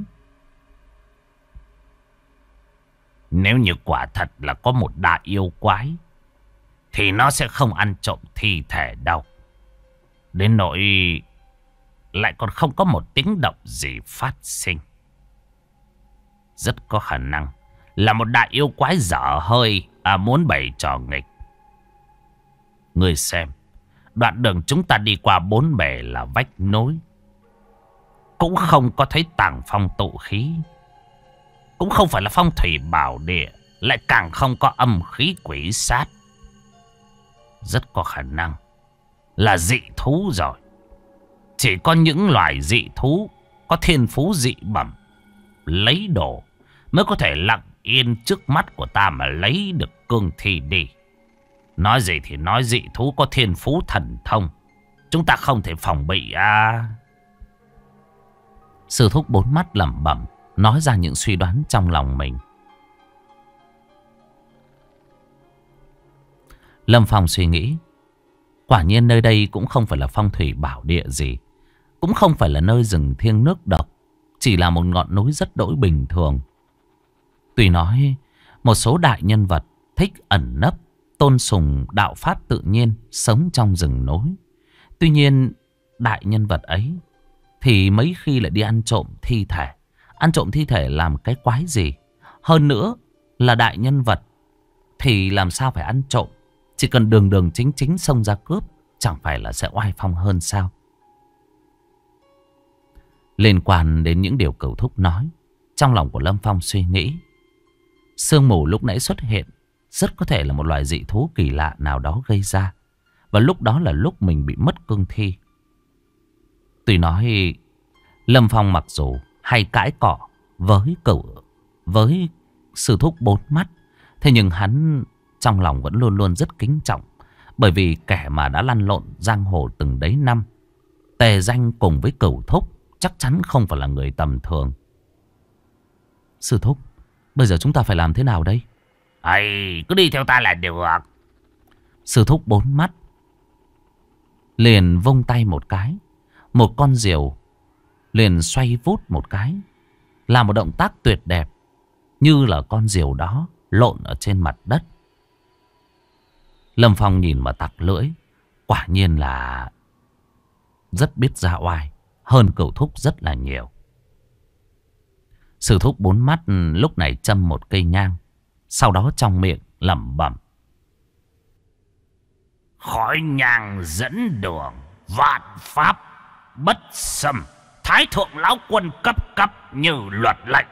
Nếu như quả thật là có một đại yêu quái thì nó sẽ không ăn trộm thi thể đâu. Đến nỗi lại còn không có một tiếng động gì phát sinh. Rất có khả năng là một đại yêu quái dở hơi muốn bày trò nghịch. Ngươi xem, đoạn đường chúng ta đi qua bốn bề là vách nối, cũng không có thấy tàng phong tụ khí, cũng không phải là phong thủy bảo địa, lại càng không có âm khí quỷ sát. Rất có khả năng là dị thú rồi. Chỉ có những loài dị thú có thiên phú dị bẩm, lấy đồ mới có thể lặng yên trước mắt của ta mà lấy được cương thi đi. Nói gì thì nói, dị thú có thiên phú thần thông, chúng ta không thể phòng bị à. Sư thúc bốn mắt lẩm bẩm nói ra những suy đoán trong lòng mình. Lâm Phong suy nghĩ. Quả nhiên nơi đây cũng không phải là phong thủy bảo địa gì. Cũng không phải là nơi rừng thiêng nước độc. Chỉ là một ngọn núi rất đỗi bình thường. Tuy nói một số đại nhân vật thích ẩn nấp, tôn sùng đạo pháp tự nhiên, sống trong rừng núi. Tuy nhiên đại nhân vật ấy thì mấy khi lại đi ăn trộm thi thể. Ăn trộm thi thể làm cái quái gì? Hơn nữa là đại nhân vật thì làm sao phải ăn trộm? Chỉ cần đường đường chính chính xông ra cướp, chẳng phải là sẽ oai phong hơn sao? Liên quan đến những điều Cửu Thúc nói, trong lòng của Lâm Phong suy nghĩ. Sương mù lúc nãy xuất hiện rất có thể là một loài dị thú kỳ lạ nào đó gây ra. Và lúc đó là lúc mình bị mất cương thi. Tuy nói Lâm Phong mặc dù hay cãi cọ với sư thúc bốn mắt, thế nhưng hắn trong lòng vẫn luôn luôn rất kính trọng. Bởi vì kẻ mà đã lăn lộn giang hồ từng đấy năm, tề danh cùng với Cửu Thúc, chắc chắn không phải là người tầm thường. Sư thúc, bây giờ chúng ta phải làm thế nào đây? Cứ đi theo ta là được. Sư thúc bốn mắt liền vung tay một cái. Một con diều liền xoay vút một cái, làm một động tác tuyệt đẹp, như là con diều đó lộn ở trên mặt đất. Lâm Phong nhìn mà tặc lưỡi. Quả nhiên là rất biết ra oai, hơn Cửu Thúc rất là nhiều. Sư thúc bốn mắt lúc này châm một cây nhang, sau đó trong miệng lẩm bẩm: khói nhang dẫn đường, vạn pháp bất xâm, thái thượng lão quân cấp cấp như luật lệnh.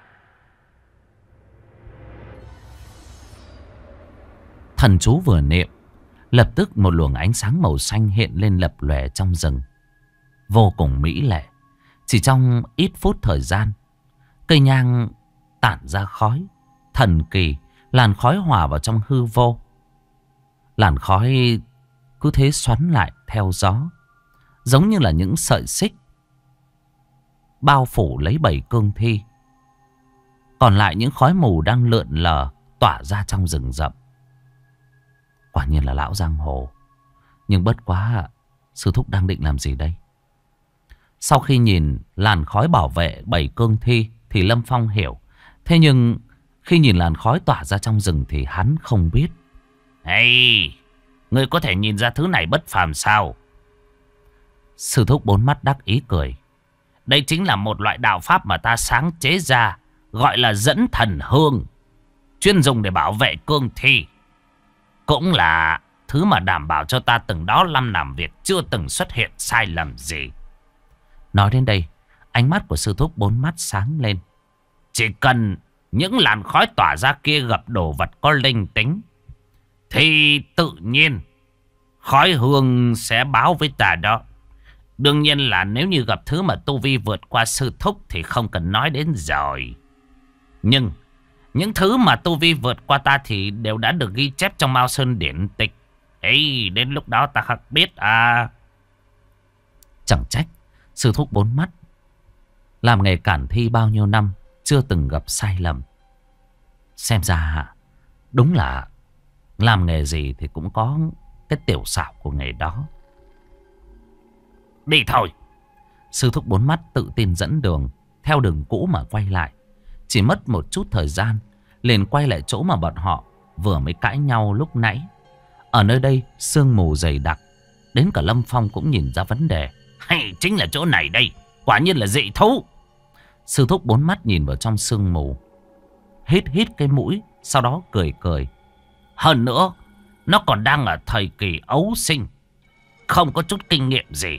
Thần chú vừa niệm, lập tức một luồng ánh sáng màu xanh hiện lên lập lòe trong rừng, vô cùng mỹ lệ. Chỉ trong ít phút thời gian, cây nhang tản ra khói thần kỳ, làn khói hòa vào trong hư vô. Làn khói cứ thế xoắn lại theo gió, giống như là những sợi xích bao phủ lấy 7 cương thi. Còn lại những khói mù đang lượn lờ tỏa ra trong rừng rậm. Quả nhiên là lão giang hồ. Nhưng bất quá, sư thúc đang định làm gì đây? Sau khi nhìn làn khói bảo vệ 7 cương thi thì Lâm Phong hiểu. Thế nhưng khi nhìn làn khói tỏa ra trong rừng thì hắn không biết. Ngươi có thể nhìn ra thứ này bất phàm sao? Sư thúc bốn mắt đắc ý cười. Đây chính là một loại đạo pháp mà ta sáng chế ra, gọi là dẫn thần hương, chuyên dùng để bảo vệ cương thi. Cũng là thứ mà đảm bảo cho ta từng đó năm làm việc chưa từng xuất hiện sai lầm gì. Nói đến đây, ánh mắt của sư thúc bốn mắt sáng lên. Chỉ cần những làn khói tỏa ra kia gặp đồ vật có linh tính, thì tự nhiên khói hương sẽ báo với ta đó. Đương nhiên là nếu như gặp thứ mà tu vi vượt qua sư thúc thì không cần nói đến rồi. Nhưng những thứ mà tu vi vượt qua ta thì đều đã được ghi chép trong Mao Sơn điển tịch. Đến lúc đó ta khắc biết à. Chẳng trách sư thúc bốn mắt làm nghề cản thi bao nhiêu năm chưa từng gặp sai lầm. Xem ra đúng là làm nghề gì thì cũng có cái tiểu xảo của nghề đó. Đi thôi. Sư thúc bốn mắt tự tin dẫn đường, theo đường cũ mà quay lại. Chỉ mất một chút thời gian, liền quay lại chỗ mà bọn họ vừa mới cãi nhau lúc nãy. Ở nơi đây sương mù dày đặc, đến cả Lâm Phong cũng nhìn ra vấn đề. Chính là chỗ này đây, quả nhiên là dị thú. Sư thúc bốn mắt nhìn vào trong sương mù, hít hít cái mũi, sau đó cười cười. Hơn nữa, nó còn đang ở thời kỳ ấu sinh, không có chút kinh nghiệm gì.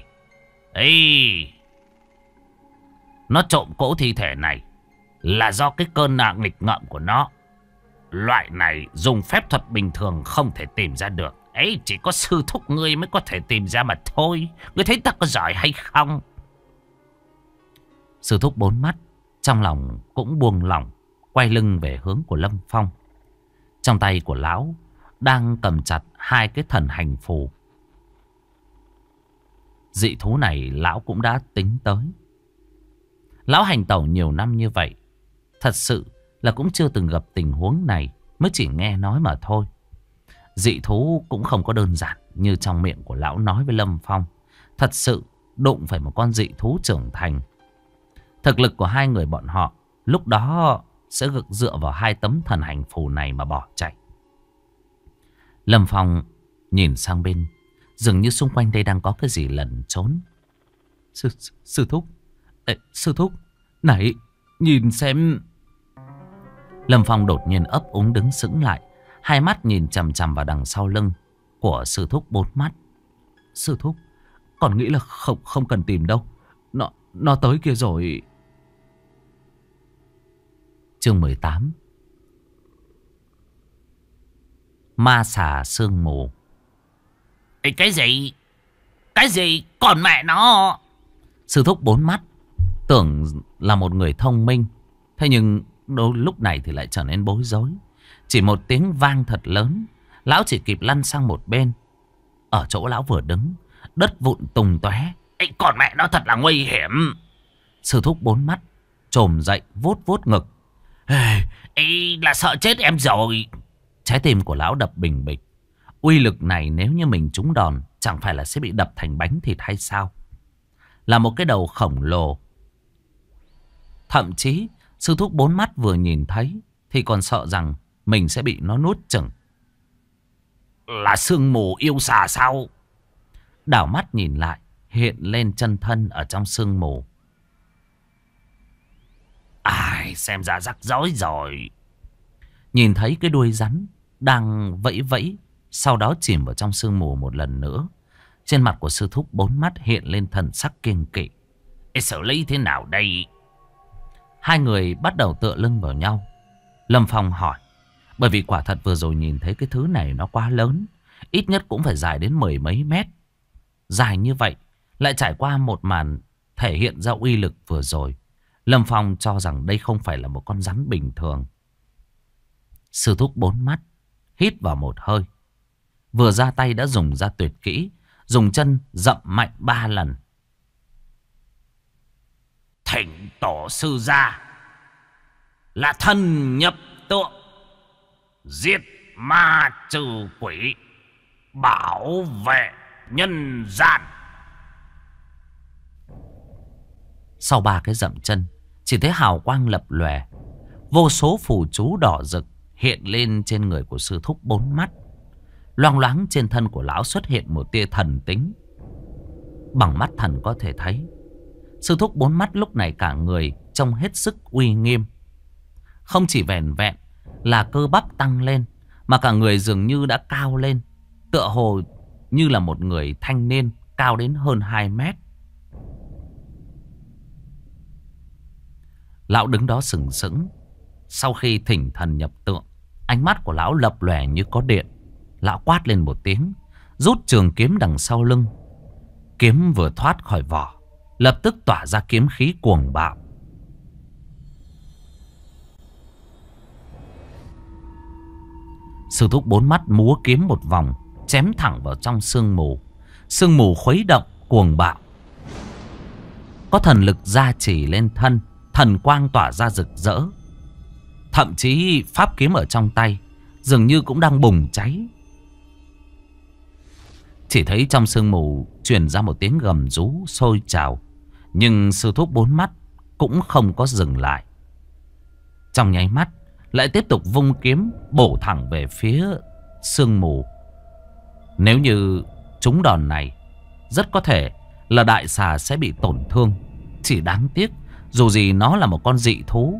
Nó trộm cỗ thi thể này là do cái cơn nạn nghịch ngợm của nó. Loại này dùng phép thuật bình thường không thể tìm ra được. Chỉ có sư thúc ngươi mới có thể tìm ra mà thôi. Ngươi thấy ta có giỏi hay không? Sư thúc bốn mắt trong lòng cũng buông lỏng, quay lưng về hướng của Lâm Phong. Trong tay của lão đang cầm chặt 2 cái thần hành phù. Dị thú này lão cũng đã tính tới. Lão hành tẩu nhiều năm như vậy, thật sự là cũng chưa từng gặp tình huống này, mới chỉ nghe nói mà thôi. dị thú cũng không có đơn giản như trong miệng của lão nói với Lâm Phong. Thật sự đụng phải một con dị thú trưởng thành. Thực lực của hai người bọn họ lúc đó sẽ dựa vào 2 tấm thần hành phù này mà bỏ chạy. Lâm Phong nhìn sang bên, dường như xung quanh đây đang có cái gì lẩn trốn. Sư thúc, sư thúc, này, nhìn xem. Lâm Phong đột nhiên ấp úng đứng sững lại, 2 mắt nhìn chằm chằm vào đằng sau lưng của sư thúc 4 mắt. Sư thúc, còn nghĩ là không cần tìm đâu. Nó tới kia rồi. Chương 18. Ma xà sương mù. Cái gì? Cái gì? Còn mẹ nó. Sư thúc 4 mắt tưởng là một người thông minh, thế nhưng lúc này thì lại trở nên bối rối. Chỉ một tiếng vang thật lớn, lão chỉ kịp lăn sang một bên. Ở chỗ lão vừa đứng, đất vụn tùng tóe. Còn mẹ nó thật là nguy hiểm. Sư thúc 4 mắt trồm dậy vuốt vuốt ngực. Là sợ chết em rồi. Trái tim của lão đập bình bịch. Uy lực này nếu như mình trúng đòn, chẳng phải là sẽ bị đập thành bánh thịt hay sao? Là một cái đầu khổng lồ. Thậm chí sư thúc 4 mắt vừa nhìn thấy thì còn sợ rằng mình sẽ bị nó nuốt chửng. Là sương mù yêu xà sao? Đảo mắt nhìn lại, hiện lên chân thân ở trong sương mù. Ai, xem ra rắc rối rồi. Nhìn thấy cái đuôi rắn đang vẫy vẫy, sau đó chìm vào trong sương mù một lần nữa. Trên mặt của sư thúc 4 mắt hiện lên thần sắc kiêng kỵ. Xử lý thế nào đây? Hai người bắt đầu tựa lưng vào nhau. Lâm Phong hỏi, bởi vì quả thật vừa rồi nhìn thấy cái thứ này nó quá lớn, ít nhất cũng phải dài đến 10 mấy mét. Dài như vậy, lại trải qua một màn thể hiện ra uy lực vừa rồi. Lâm Phong cho rằng đây không phải là một con rắn bình thường. Sư thúc 4 mắt hít vào một hơi, vừa ra tay đã dùng ra tuyệt kỹ, dùng chân dậm mạnh 3 lần. Thỉnh tổ sư ra, là thần nhập tượng, giết ma trừ quỷ, bảo vệ nhân gian. Sau 3 cái dậm chân, chỉ thấy hào quang lập lòe, vô số phù chú đỏ rực hiện lên trên người của sư thúc 4 mắt. Loang loáng trên thân của lão xuất hiện một tia thần tính. Bằng mắt thần có thể thấy, sư thúc 4 mắt lúc này cả người trông hết sức uy nghiêm. Không chỉ vẻn vẹn là cơ bắp tăng lên, mà cả người dường như đã cao lên, tựa hồ như là một người thanh niên cao đến hơn 2 mét. Lão đứng đó sừng sững. Sau khi thỉnh thần nhập tượng, ánh mắt của lão lập lòe như có điện. Lão quát lên một tiếng, rút trường kiếm đằng sau lưng. Kiếm vừa thoát khỏi vỏ, lập tức tỏa ra kiếm khí cuồng bạo. Sư thúc 4 mắt múa kiếm một vòng, chém thẳng vào trong sương mù. Sương mù khuấy động cuồng bạo. Có thần lực gia trì lên thân, thần quang tỏa ra rực rỡ. Thậm chí pháp kiếm ở trong tay dường như cũng đang bùng cháy. Chỉ thấy trong sương mù truyền ra một tiếng gầm rú sôi trào. Nhưng sư thúc 4 mắt cũng không có dừng lại. Trong nháy mắt lại tiếp tục vung kiếm bổ thẳng về phía sương mù. Nếu như trúng đòn này, rất có thể là đại xà sẽ bị tổn thương. Chỉ đáng tiếc, dù gì nó là một con dị thú.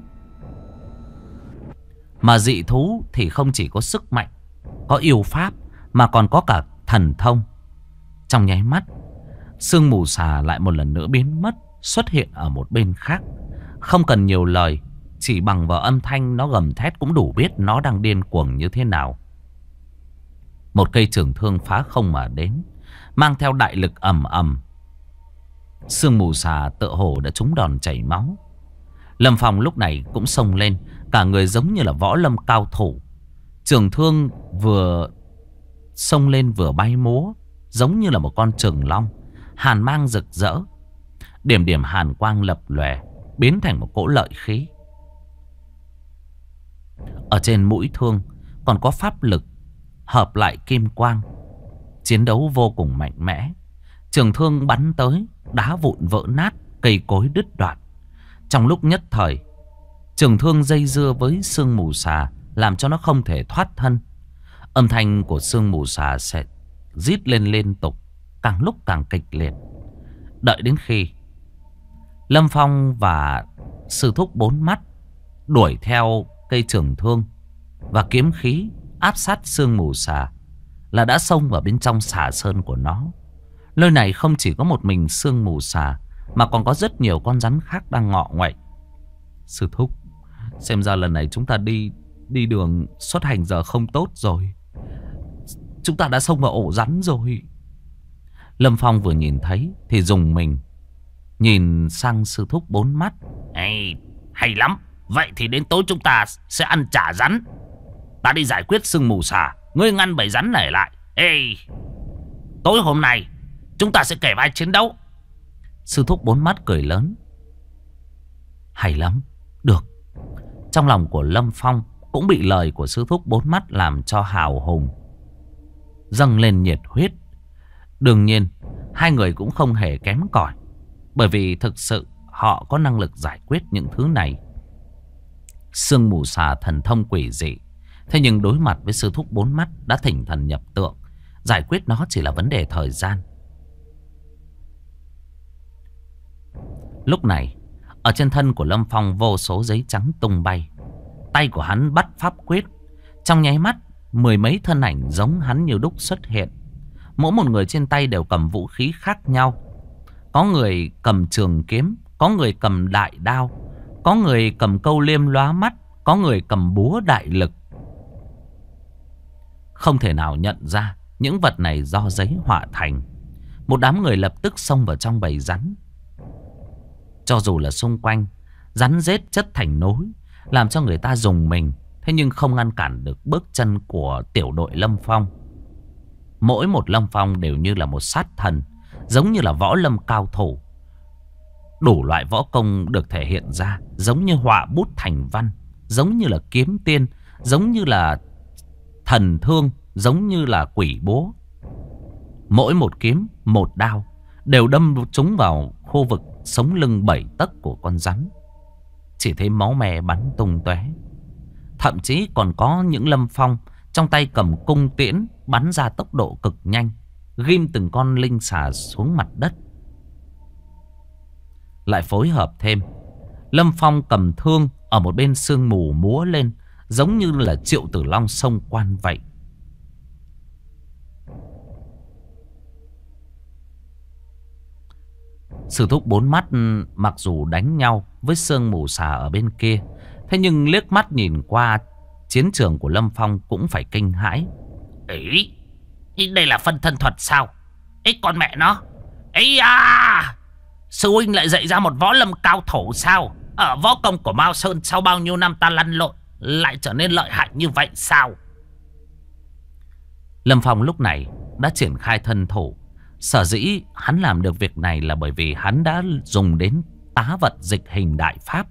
Mà dị thú thì không chỉ có sức mạnh, có yêu pháp, mà còn có cả thần thông. Trong nháy mắt, sương mù xà lại một lần nữa biến mất, xuất hiện ở một bên khác. Không cần nhiều lời, chỉ bằng vào âm thanh nó gầm thét cũng đủ biết nó đang điên cuồng như thế nào. Một cây trường thương phá không mà đến, mang theo đại lực ầm ầm. Sương mù xà tựa hồ đã trúng đòn chảy máu. Lâm Phong lúc này cũng xông lên, cả người giống như là võ lâm cao thủ. Trường thương vừa xông lên vừa bay múa, giống như là một con trường long, hàn mang rực rỡ. Điểm điểm hàn quang lập lòe, biến thành một cỗ lợi khí. Ở trên mũi thương còn có pháp lực hợp lại kim quang. Chiến đấu vô cùng mạnh mẽ. Trường thương bắn tới, đá vụn vỡ nát, cây cối đứt đoạn. Trong lúc nhất thời, trường thương dây dưa với sương mù xà, làm cho nó không thể thoát thân. Âm thanh của sương mù xà sẽ rít lên liên tục, càng lúc càng kịch liệt. Đợi đến khi Lâm Phong và sư thúc bốn mắt đuổi theo cây trường thương và kiếm khí áp sát sương mù xà, là đã xông vào bên trong xà sơn của nó. Nơi này không chỉ có một mình sương mù xà, mà còn có rất nhiều con rắn khác đang ngọ nguậy. Sư thúc, xem ra lần này chúng ta đi đường xuất hành giờ không tốt rồi. Chúng ta đã xông vào ổ rắn rồi. Lâm Phong vừa nhìn thấy thì rùng mình, nhìn sang sư thúc bốn mắt. Ê, hay lắm. Vậy thì đến tối chúng ta sẽ ăn chả rắn. Ta đi giải quyết sương mù xà, ngươi ngăn bầy rắn này lại. Ê, tối hôm nay chúng ta sẽ kể vai chiến đấu. Sư thúc bốn mắt cười lớn. Hay lắm, được. Trong lòng của Lâm Phong cũng bị lời của sư thúc bốn mắt làm cho hào hùng, dâng lên nhiệt huyết. Đương nhiên hai người cũng không hề kém cỏi, bởi vì thực sự họ có năng lực giải quyết những thứ này. Sương mù xà thần thông quỷ dị, thế nhưng đối mặt với sư thúc bốn mắt đã thỉnh thần nhập tượng, giải quyết nó chỉ là vấn đề thời gian. Lúc này, ở trên thân của Lâm Phong vô số giấy trắng tung bay. Tay của hắn bắt pháp quyết. Trong nháy mắt, mười mấy thân ảnh giống hắn như đúc xuất hiện. Mỗi một người trên tay đều cầm vũ khí khác nhau. Có người cầm trường kiếm, có người cầm đại đao, có người cầm câu liêm lóa mắt, có người cầm búa đại lực. Không thể nào nhận ra những vật này do giấy họa thành. Một đám người lập tức xông vào trong bầy rắn. Cho dù là xung quanh rắn rết chất thành núi, làm cho người ta rùng mình, thế nhưng không ngăn cản được bước chân của tiểu đội Lâm Phong. Mỗi một Lâm Phong đều như là một sát thần, giống như là võ lâm cao thủ. Đủ loại võ công được thể hiện ra, giống như họa bút thành văn, giống như là kiếm tiên, giống như là thần thương, giống như là quỷ búa. Mỗi một kiếm, một đao đều đâm trúng vào khu vực sống lưng 7 tấc của con rắn. Chỉ thấy máu me bắn tung tóe. Thậm chí còn có những Lâm Phong trong tay cầm cung tiễn bắn ra tốc độ cực nhanh, ghim từng con linh xà xuống mặt đất. Lại phối hợp thêm, Lâm Phong cầm thương ở một bên sương mù múa lên, giống như là Triệu Tử Long xông quan vậy. Sư thúc bốn mắt mặc dù đánh nhau với sương mù xà ở bên kia, thế nhưng liếc mắt nhìn qua chiến trường của Lâm Phong cũng phải kinh hãi. Ý, đây là phân thân thuật sao? Ấy con mẹ nó. Ấy à, sư huynh lại dạy ra một võ lâm cao thủ sao? Ở võ công của Mao Sơn sau bao nhiêu năm ta lăn lộn lại trở nên lợi hại như vậy sao? Lâm Phong lúc này đã triển khai thân thủ. Sở dĩ hắn làm được việc này là bởi vì hắn đã dùng đến tá vật dịch hình đại pháp.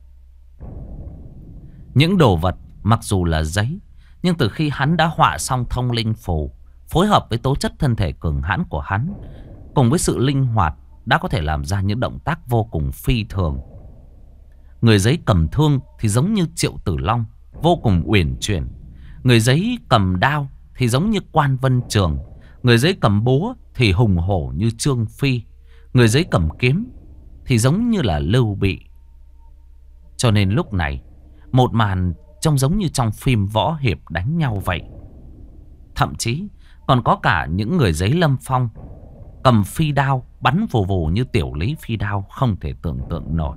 Những đồ vật mặc dù là giấy, nhưng từ khi hắn đã họa xong thông linh phù, phối hợp với tố chất thân thể cường hãn của hắn, cùng với sự linh hoạt, đã có thể làm ra những động tác vô cùng phi thường. Người giấy cầm thương thì giống như Triệu Tử Long, vô cùng uyển chuyển. Người giấy cầm đao thì giống như Quan Vân Trường. Người giấy cầm búa thì hùng hổ như Trương Phi. Người giấy cầm kiếm thì giống như là Lưu Bị. Cho nên lúc này, một màn trông giống như trong phim võ hiệp đánh nhau vậy. Thậm chí còn có cả những người giấy Lâm Phong cầm phi đao bắn vù vù như Tiểu Lý Phi Đao, không thể tưởng tượng nổi.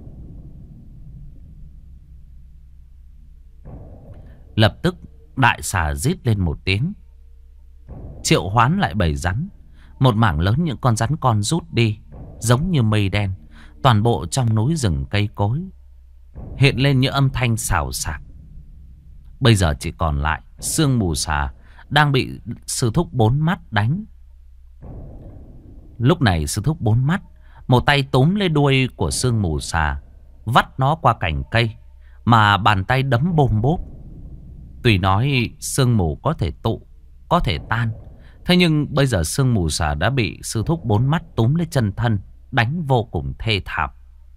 Lập tức đại xà rít lên một tiếng, triệu hoán lại bầy rắn. Một mảng lớn những con rắn con rút đi, giống như mây đen. Toàn bộ trong núi rừng cây cối hiện lên những âm thanh xào xạc. Bây giờ chỉ còn lại sương mù xà đang bị sư thúc bốn mắt đánh. Lúc này sư thúc bốn mắt một tay túm lấy đuôi của sương mù xà, vắt nó qua cành cây, mà bàn tay đấm bôm bốp. Tuy nói sương mù có thể tụ, có thể tan. Thế nhưng bây giờ Sương Mù Xà đã bị sư thúc bốn mắt túm lấy chân thân, đánh vô cùng thê thảm.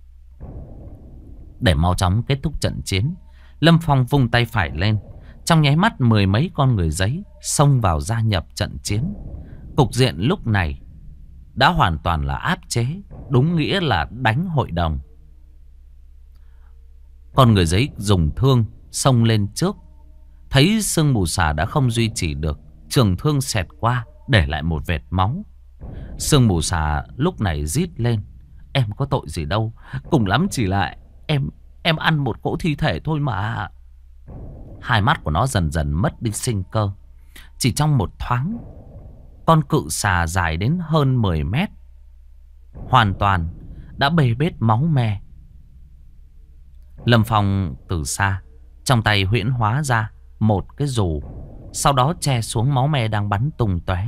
Để mau chóng kết thúc trận chiến, Lâm Phong vung tay phải lên. Trong nháy mắt 10 mấy con người giấy xông vào gia nhập trận chiến. Cục diện lúc này đã hoàn toàn là áp chế, đúng nghĩa là đánh hội đồng. Con người giấy dùng thương xông lên trước. Thấy Sương Mù Xà đã không duy trì được, trường thương xẹt qua để lại một vệt máu. Sương Mù Xà lúc này rít lên: em có tội gì đâu, cùng lắm chỉ là em ăn một cỗ thi thể thôi mà. Hai mắt của nó dần dần mất đi sinh cơ. Chỉ trong một thoáng, con cự xà dài đến hơn 10 mét hoàn toàn đã bê bết máu me. Lâm Phong từ xa trong tay huyễn hóa ra một cái dù, sau đó che xuống máu me đang bắn tung tóe.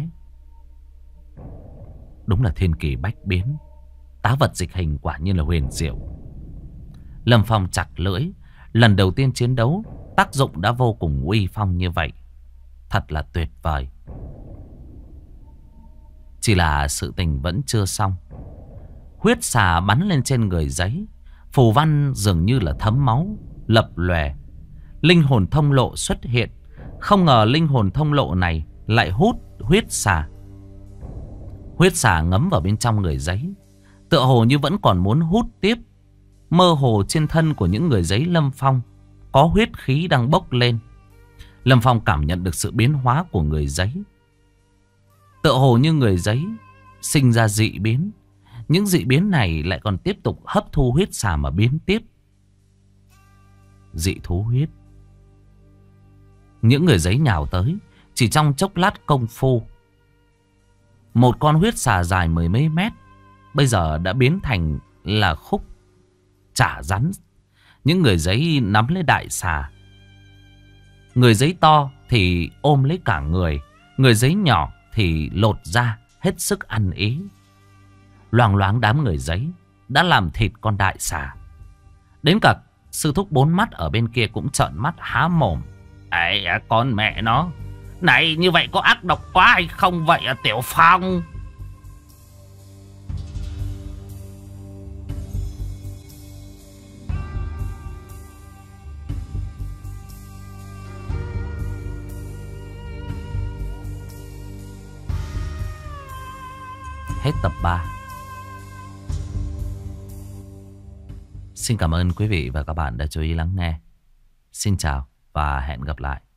Đúng là thiên kỳ bách biến, tá vật dịch hình quả nhiên là huyền diệu. Lâm Phong chặt lưỡi, lần đầu tiên chiến đấu tác dụng đã vô cùng uy phong như vậy, thật là tuyệt vời. Chỉ là sự tình vẫn chưa xong. Huyết xà bắn lên trên người giấy, phù văn dường như là thấm máu, lập lòe. Linh hồn thông lộ xuất hiện. Không ngờ linh hồn thông lộ này lại hút huyết xà. Huyết xà ngấm vào bên trong người giấy, tựa hồ như vẫn còn muốn hút tiếp. Mơ hồ trên thân của những người giấy Lâm Phong có huyết khí đang bốc lên. Lâm Phong cảm nhận được sự biến hóa của người giấy. Tựa hồ như người giấy sinh ra dị biến. Những dị biến này lại còn tiếp tục hấp thu huyết xà mà biến tiếp. Dị thú huyết. Những người giấy nhào tới. Chỉ trong chốc lát công phu, một con huyết xà dài 10 mấy mét bây giờ đã biến thành là khúc chả rắn. Những người giấy nắm lấy đại xà. Người giấy to thì ôm lấy cả người, người giấy nhỏ thì lột ra, hết sức ăn ý. Loang loáng đám người giấy đã làm thịt con đại xà. Đến cả sư thúc bốn mắt ở bên kia cũng trợn mắt há mồm. Ấy con mẹ nó, này như vậy có ác độc quá hay không vậy Tiểu Phong? Hết tập 3. Xin cảm ơn quý vị và các bạn đã chú ý lắng nghe. Xin chào và hẹn gặp lại.